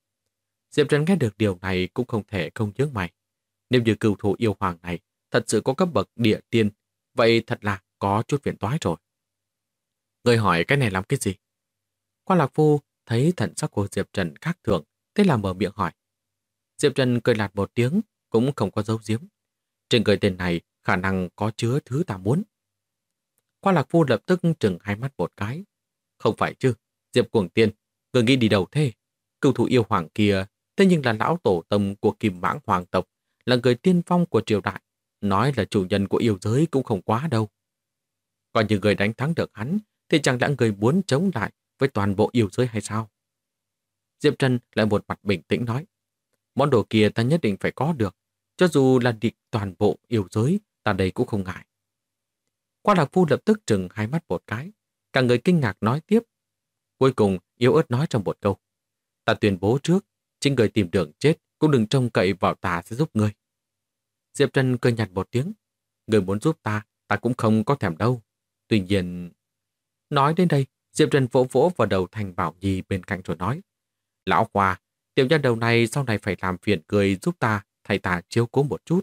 Diệp Trần nghe được điều này cũng không thể không nhướng mày. Nếu như cửu thủ yêu hoàng này thật sự có cấp bậc địa tiên, vậy thật là có chút phiền toái rồi. Người hỏi cái này làm cái gì? Quan Lạc Phu thấy thần sắc của Diệp Trần khác thường, thế là mở miệng hỏi. Diệp Trần cười lạt một tiếng, cũng không có giấu giếm. Trên người tên này khả năng có chứa thứ ta muốn. Quan Lạc Phu lập tức trừng hai mắt một cái. Không phải chứ, Diệp Cuồng Tiên, người nghĩ đi đâu thế? Cửu thủ yêu hoàng kia, thế nhưng là lão tổ tông của Kim Mãng hoàng tộc, là người tiên phong của triều đại, nói là chủ nhân của yêu giới cũng không quá đâu. Còn như người đánh thắng được hắn, thì chẳng lẽ người muốn chống lại với toàn bộ yêu giới hay sao? Diệp Trần lại một mặt bình tĩnh nói, món đồ kia ta nhất định phải có được, cho dù là địch toàn bộ yêu giới, ta đây cũng không ngại. Quan Lạc Phu lập tức trừng hai mắt một cái, cả người kinh ngạc nói tiếp. Cuối cùng, yếu ớt nói trong một câu, ta tuyên bố trước, chính người tìm đường chết cũng đừng trông cậy vào ta sẽ giúp ngươi. Diệp Trần cười nhạt một tiếng, người muốn giúp ta, ta cũng không có thèm đâu. Tuy nhiên... Nói đến đây, Diệp Trần vỗ vỗ vào đầu Thành Bảo Nhi bên cạnh rồi nói, lão Khoa, tiểu nha đầu này sau này phải làm phiền cười giúp ta, thay ta chiếu cố một chút.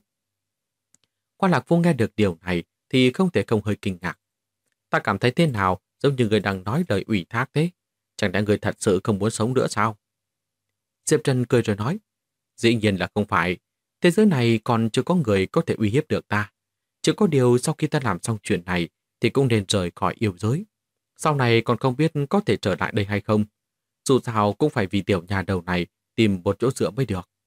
Quan Lạc Phu nghe được điều này thì không thể không hơi kinh ngạc. Ta cảm thấy thế nào giống như người đang nói lời ủy thác thế? Chẳng lẽ người thật sự không muốn sống nữa sao? Diệp Trần cười rồi nói, dĩ nhiên là không phải. Thế giới này còn chưa có người có thể uy hiếp được ta. Chỉ có điều sau khi ta làm xong chuyện này thì cũng nên rời khỏi yêu giới. Sau này còn không biết có thể trở lại đây hay không. Dù sao cũng phải vì tiểu nhà đầu này tìm một chỗ dựa mới được.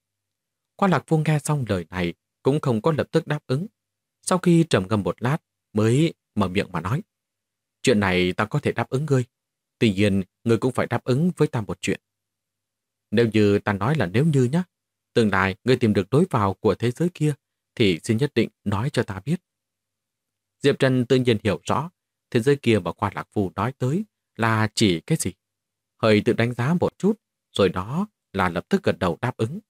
Quan Lạc Phu nghe xong lời này cũng không có lập tức đáp ứng. Sau khi trầm ngâm một lát mới mở miệng mà nói, chuyện này ta có thể đáp ứng ngươi. Tuy nhiên, ngươi cũng phải đáp ứng với ta một chuyện. Nếu như ta nói là nếu như nhá, tương lai ngươi tìm được lối vào của thế giới kia, thì xin nhất định nói cho ta biết. Diệp Trần tự nhiên hiểu rõ, thế giới kia mà Quan Lạc Phu nói tới là chỉ cái gì. Hơi tự đánh giá một chút, rồi đó là lập tức gật đầu đáp ứng.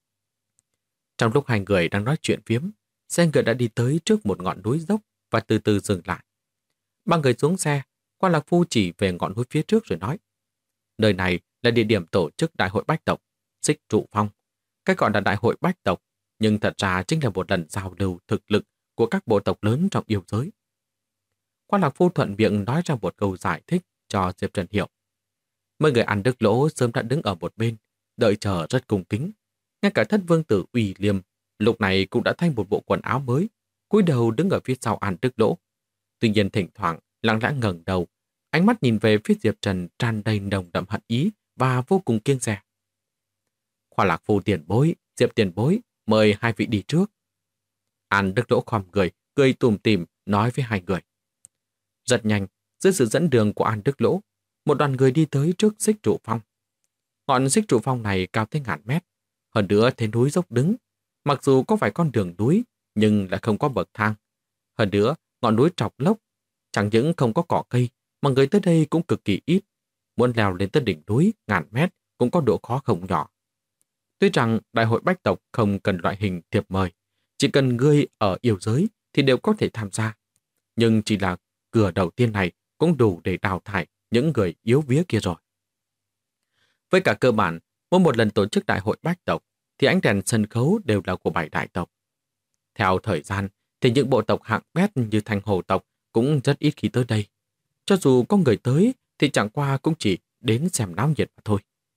Trong lúc hai người đang nói chuyện phiếm, xe ngựa đã đi tới trước một ngọn núi dốc và từ từ dừng lại. Ba người xuống xe, Quan Lạc Phu chỉ về ngọn núi phía trước rồi nói, nơi này là địa điểm tổ chức đại hội bách tộc, Xích Trụ Phong. Cái gọi là đại hội bách tộc, nhưng thật ra chính là một lần giao lưu thực lực của các bộ tộc lớn trong yêu giới. Quan Lạc Phu thuận miệng nói ra một câu giải thích cho Diệp Trần hiểu. Mấy người An Đức Lỗ sớm đã đứng ở một bên, đợi chờ rất cung kính. Ngay cả thất vương tử Uy Liêm lúc này cũng đã thay một bộ quần áo mới, cúi đầu đứng ở phía sau An Đức Lỗ. Tuy nhiên thỉnh thoảng lặng lẽ ngẩng đầu, ánh mắt nhìn về phía Diệp Trần tràn đầy nồng đậm hận ý và vô cùng kiêng dè. Khoa Lạc Phu tiền bối, Diệp tiền bối, mời hai vị đi trước. An Đức Lỗ khom người, cười tủm tỉm nói với hai người. Rất nhanh, dưới sự dẫn đường của An Đức Lỗ, một đoàn người đi tới trước Xích Trụ Phong. Ngọn Xích Trụ Phong này cao tới ngàn mét, hơn nữa thế núi dốc đứng. Mặc dù có vài con đường núi, nhưng lại không có bậc thang. Hơn nữa, ngọn núi trọc lốc, chẳng những không có cỏ cây, mà người tới đây cũng cực kỳ ít. Muốn leo lên tới đỉnh núi ngàn mét cũng có độ khó không nhỏ. Tuy rằng đại hội bách tộc không cần loại hình thiệp mời, chỉ cần ngươi ở yêu giới thì đều có thể tham gia. Nhưng chỉ là cửa đầu tiên này cũng đủ để đào thải những người yếu vía kia rồi. Với cả cơ bản, mỗi một lần tổ chức đại hội bách tộc thì ánh đèn sân khấu đều là của 7 đại tộc. Theo thời gian thì những bộ tộc hạng bét như Thanh Hồ tộc cũng rất ít khi tới đây. Cho dù có người tới thì chẳng qua cũng chỉ đến xem náo nhiệt mà thôi.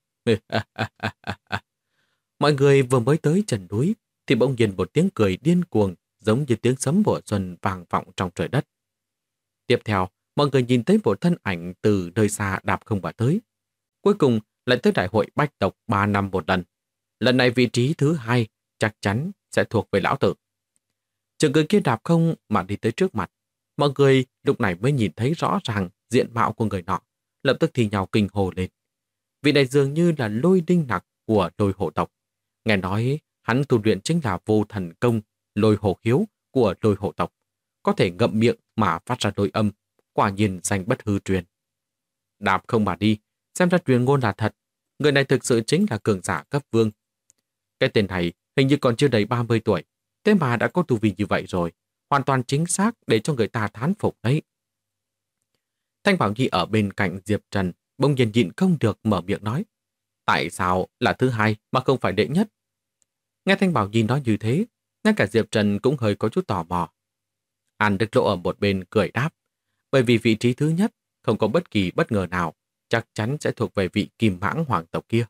Mọi người vừa mới tới chân núi thì bỗng nhiên một tiếng cười điên cuồng giống như tiếng sấm mùa xuân vang vọng trong trời đất. Tiếp theo, mọi người nhìn thấy một thân ảnh từ nơi xa đạp không mà tới. Cuối cùng lại tới đại hội bách tộc 3 năm một lần. Lần này vị trí thứ 2 chắc chắn sẽ thuộc về lão tử. Trường người kia đạp không mà đi tới trước mặt. Mọi người lúc này mới nhìn thấy rõ ràng diện mạo của người nọ, lập tức thì nhau kinh hồ lên. Vị này dường như là Lôi Đinh Nặc của Lôi Hổ tộc. Nghe nói hắn tu luyện chính là vô thần công Lôi Hổ Hiếu của Lôi Hổ tộc. Có thể ngậm miệng mà phát ra lôi âm, quả nhiên danh bất hư truyền. Đạp không mà đi, xem ra truyền ngôn là thật. Người này thực sự chính là cường giả cấp vương. Cái tên này hình như còn chưa đầy 30 tuổi, thế mà đã có tu vi như vậy rồi. Hoàn toàn chính xác để cho người ta thán phục đấy. Thanh Bảo Nhi ở bên cạnh Diệp Trần bỗng nhiên nhịn không được mở miệng nói. Tại sao là thứ 2 mà không phải đệ nhất? Nghe Thanh Bảo Nhi nói như thế, ngay cả Diệp Trần cũng hơi có chút tò mò. An Đức Lỗ ở một bên cười đáp. Bởi vì vị trí thứ nhất không có bất kỳ bất ngờ nào, chắc chắn sẽ thuộc về vị Kim Mãng hoàng tộc kia.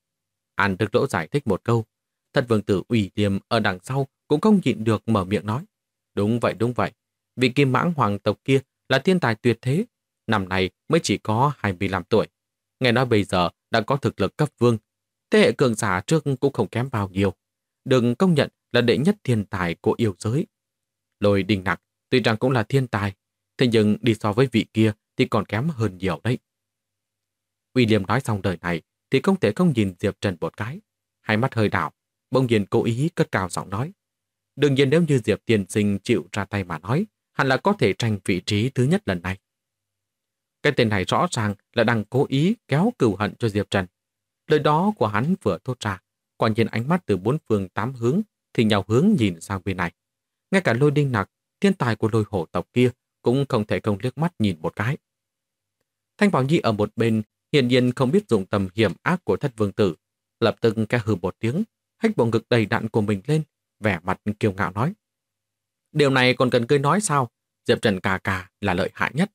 An Đức Lỗ giải thích một câu. Thật vương tử Ủy Liêm ở đằng sau cũng không nhịn được mở miệng nói. Đúng vậy. Vị Kim Mãng hoàng tộc kia là thiên tài tuyệt thế. Năm nay mới chỉ có 25 tuổi. Nghe nói bây giờ đã có thực lực cấp vương. Thế hệ cường giả trước cũng không kém bao nhiêu. Đừng công nhận là đệ nhất thiên tài của yêu giới. Lôi Đinh Nặc tuy rằng cũng là thiên tài, thế nhưng đi so với vị kia thì còn kém hơn nhiều đấy. William nói xong đời này thì không thể không nhìn Diệp Trần một cái. Hai mắt hơi đảo, bỗng nhiên cố ý cất cao giọng nói. Đương nhiên nếu như Diệp tiên sinh chịu ra tay mà nói, hẳn là có thể tranh vị trí thứ nhất lần này. Cái tên này rõ ràng là đang cố ý kéo cừu hận cho Diệp Trần. Lời đó của hắn vừa thốt ra, quả nhiên ánh mắt từ 4 phương 8 hướng thì nhau hướng nhìn sang bên này. Ngay cả Lôi Đinh Nặc, thiên tài của Lôi Hổ tộc kia cũng không thể không liếc mắt nhìn một cái. Thanh Bảo Nhi ở một bên hiển nhiên không biết dụng tầm hiểm ác của Thất Vương tử, lập tức ke hừ một tiếng, hách bộ ngực đầy đặn của mình lên, vẻ mặt kiêu ngạo nói. Điều này còn cần cười nói sao? Diệp Trần ca là lợi hại nhất.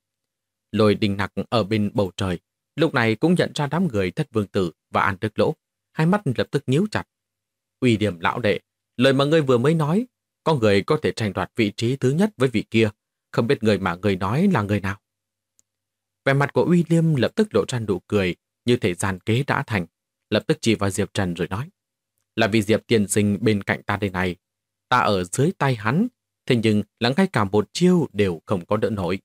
Lôi Đinh Nặc ở bên bầu trời, lúc này cũng nhận ra đám người Thất Vương tử và An Đức Lỗ, hai mắt lập tức nhíu chặt. Uy Điểm lão đệ, lời mà ngươi vừa mới nói, có người có thể tranh đoạt vị trí thứ nhất với vị kia, không biết người mà người nói là người nào. Vẻ mặt của William lập tức lộ ra nụ cười, như thể gian kế đã thành, lập tức chỉ vào Diệp Trần rồi nói. Là vì Diệp tiên sinh bên cạnh ta đây này, ta ở dưới tay hắn, thế nhưng là ngay cả một chiêu đều không có đỡ nổi.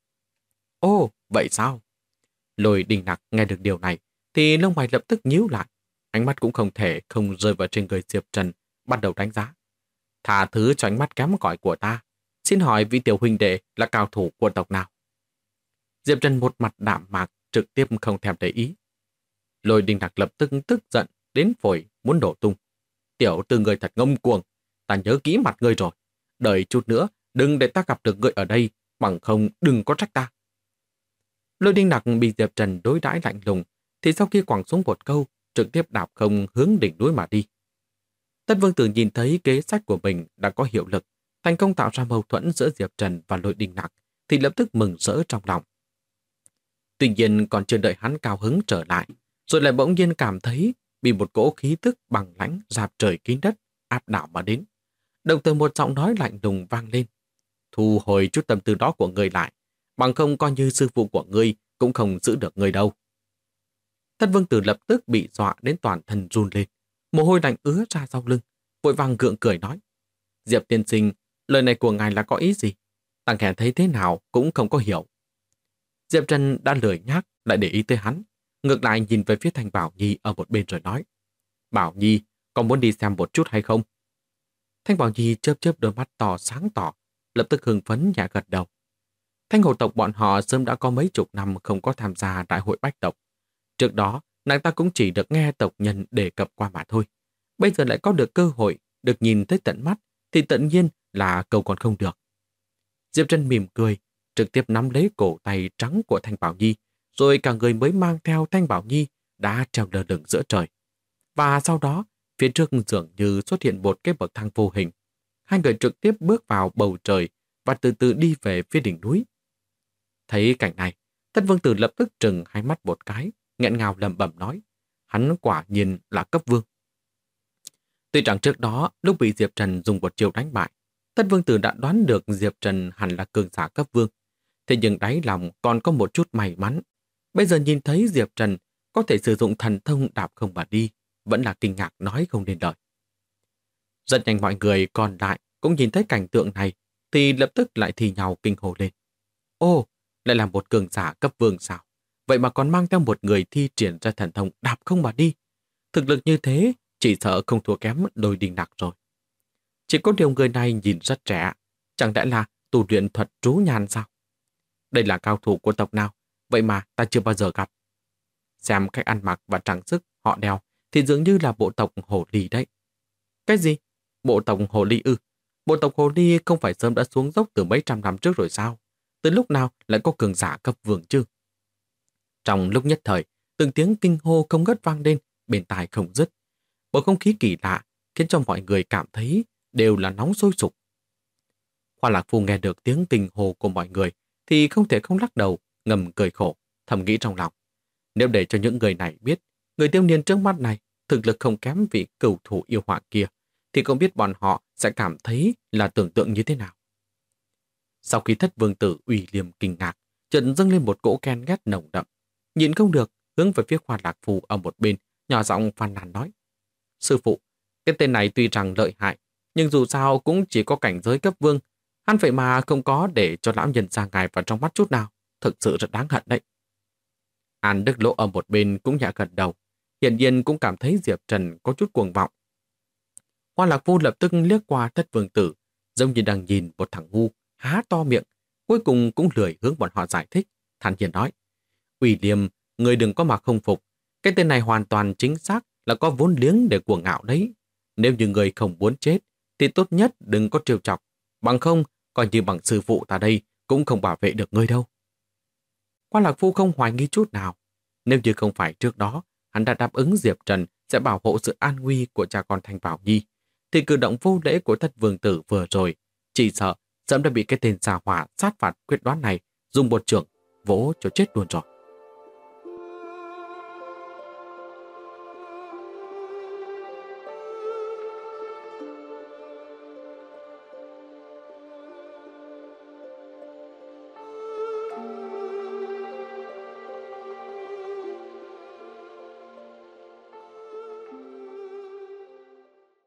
Ồ, vậy sao? Lôi Đinh Nặc nghe được điều này, thì lông mày lập tức nhíu lại, ánh mắt cũng không thể không rơi vào trên người Diệp Trần, bắt đầu đánh giá. Tha thứ cho ánh mắt kém cỏi của ta, xin hỏi vị tiểu huynh đệ là cao thủ của tộc nào? Diệp Trần một mặt đạm mạc, trực tiếp không thèm để ý. Lôi Đinh Nặc lập tức tức giận, đến phổi muốn đổ tung. Tiểu từ người thật ngông cuồng, ta nhớ kỹ mặt ngươi rồi. Đợi chút nữa, đừng để ta gặp được ngươi ở đây, bằng không đừng có trách ta. Lôi Đinh Nặc bị Diệp Trần đối đãi lạnh lùng, thì sau khi quẳng xuống một câu, trực tiếp đạp không hướng đỉnh núi mà đi. Tất Vương Tử nhìn thấy kế sách của mình đã có hiệu lực, thành công tạo ra mâu thuẫn giữa Diệp Trần và Lôi Đinh Nặc, thì lập tức mừng rỡ trong lòng. Tuy nhiên còn chưa đợi hắn cao hứng trở lại, rồi lại bỗng nhiên cảm thấy bị một cỗ khí tức bằng lãnh rạp trời kín đất áp đảo mà đến. Đồng thời một giọng nói lạnh lùng vang lên. Thu hồi chút tâm tư đó của ngươi lại, bằng không coi như sư phụ của ngươi cũng không giữ được ngươi đâu. Tất Vương Tử lập tức bị dọa đến toàn thân run lên, mồ hôi lạnh ứa ra sau lưng, vội vàng gượng cười nói. Diệp tiên sinh, lời này của ngài là có ý gì? Tăng Hèn thấy thế nào cũng không có hiểu. Diệp Trần đã lười nhác lại để ý tới hắn, ngược lại nhìn về phía Thanh Bảo Nhi ở một bên rồi nói. Bảo Nhi, con muốn đi xem một chút hay không? Thanh Bảo Nhi chớp chớp đôi mắt to sáng tỏ, lập tức hưng phấn nhẹ gật đầu. Thanh Hổ tộc bọn họ sớm đã có mấy chục năm không có tham gia đại hội bách tộc. Trước đó, nàng ta cũng chỉ được nghe tộc nhân đề cập qua mà thôi. Bây giờ lại có được cơ hội được nhìn thấy tận mắt, thì tự nhiên là cầu còn không được. Diệp Trần mỉm cười, trực tiếp nắm lấy cổ tay trắng của Thanh Bảo Nhi, rồi cả người mới mang theo Thanh Bảo Nhi đã treo lơ lửng giữa trời. Và sau đó, phía trước dường như xuất hiện một cái bậc thang vô hình. Hai người trực tiếp bước vào bầu trời và từ từ đi về phía đỉnh núi. Thấy cảnh này, Thất vương tử lập tức trừng hai mắt một cái, nghẹn ngào lẩm bẩm nói, hắn quả nhiên là cấp vương. Tuy rằng trước đó, lúc bị Diệp Trần dùng một chiêu đánh bại, Thất vương tử đã đoán được Diệp Trần hẳn là cường giả cấp vương. Thế nhưng đáy lòng còn có một chút may mắn. Bây giờ nhìn thấy Diệp Trần có thể sử dụng thần thông đạp không mà đi, vẫn là kinh ngạc nói không nên lời. Rất nhanh mọi người còn lại cũng nhìn thấy cảnh tượng này, thì lập tức lại thì nhau kinh hồ lên. Ô, lại là một cường giả cấp vương sao? Vậy mà còn mang theo một người thi triển ra thần thông đạp không mà đi. Thực lực như thế, chỉ sợ không thua kém đôi đình nặc rồi. Chỉ có điều người này nhìn rất trẻ, chẳng lẽ là tu luyện thuật trú nhàn sao? Đây là cao thủ của tộc nào, vậy mà ta chưa bao giờ gặp. Xem cách ăn mặc và trang sức họ đeo thì dường như là bộ tộc Hồ Ly đấy. Cái gì? Bộ tộc Hồ Ly ư? Bộ tộc Hồ Ly không phải sớm đã xuống dốc từ mấy trăm năm trước rồi sao? Từ lúc nào lại có cường giả cấp vương chứ? Trong lúc nhất thời, từng tiếng kinh hô không ngớt vang lên, bên tai không dứt. Bầu không khí kỳ lạ khiến cho mọi người cảm thấy đều là nóng sôi sục. Hoa Lạc Phu nghe được tiếng kinh hô của mọi người thì không thể không lắc đầu, ngầm cười khổ, thầm nghĩ trong lòng. Nếu để cho những người này biết, người thiếu niên trước mắt này thực lực không kém vị cửu thủ yêu họa kia, thì không biết bọn họ sẽ cảm thấy là tưởng tượng như thế nào. Sau khi Thất vương tử Uy Liêm kinh ngạc, chợt dâng lên một cỗ ghen ghét nồng đậm. Nhìn không được, hướng về phía Hoa Lạc Phu ở một bên, nhỏ giọng phàn nàn nói. Sư phụ, cái tên này tuy rằng lợi hại, nhưng dù sao cũng chỉ có cảnh giới cấp vương. Hắn vậy mà không có để cho lão nhân ra ngài vào trong mắt chút nào. Thực sự rất đáng hận đấy. An Đức Lỗ ở một bên cũng nhẹ gật đầu. Hiển nhiên cũng cảm thấy Diệp Trần có chút cuồng vọng. Hoa Lạc Phu lập tức liếc qua Thất vương tử, giống như đang nhìn một thằng ngu, há to miệng. Cuối cùng cũng lười hướng bọn họ giải thích, thản nhiên nói. Uy Liêm, người đừng có mà không phục. Cái tên này hoàn toàn chính xác là có vốn liếng để cuồng ngạo đấy. Nếu như người không muốn chết, thì tốt nhất đừng có trêu chọc. Bằng không, coi như bằng sư phụ ta đây cũng không bảo vệ được ngươi đâu. Hoa Lạc Phu không hoài nghi chút nào. Nếu như không phải trước đó, hắn đã đáp ứng Diệp Trần sẽ bảo hộ sự an nguy của cha con Thanh Bảo Nhi, thì cử động vô lễ của Thất vương tử vừa rồi, chỉ sợ sớm đã bị cái tên xà hỏa sát phạt quyết đoán này dùng một chưởng vỗ cho chết luôn rồi.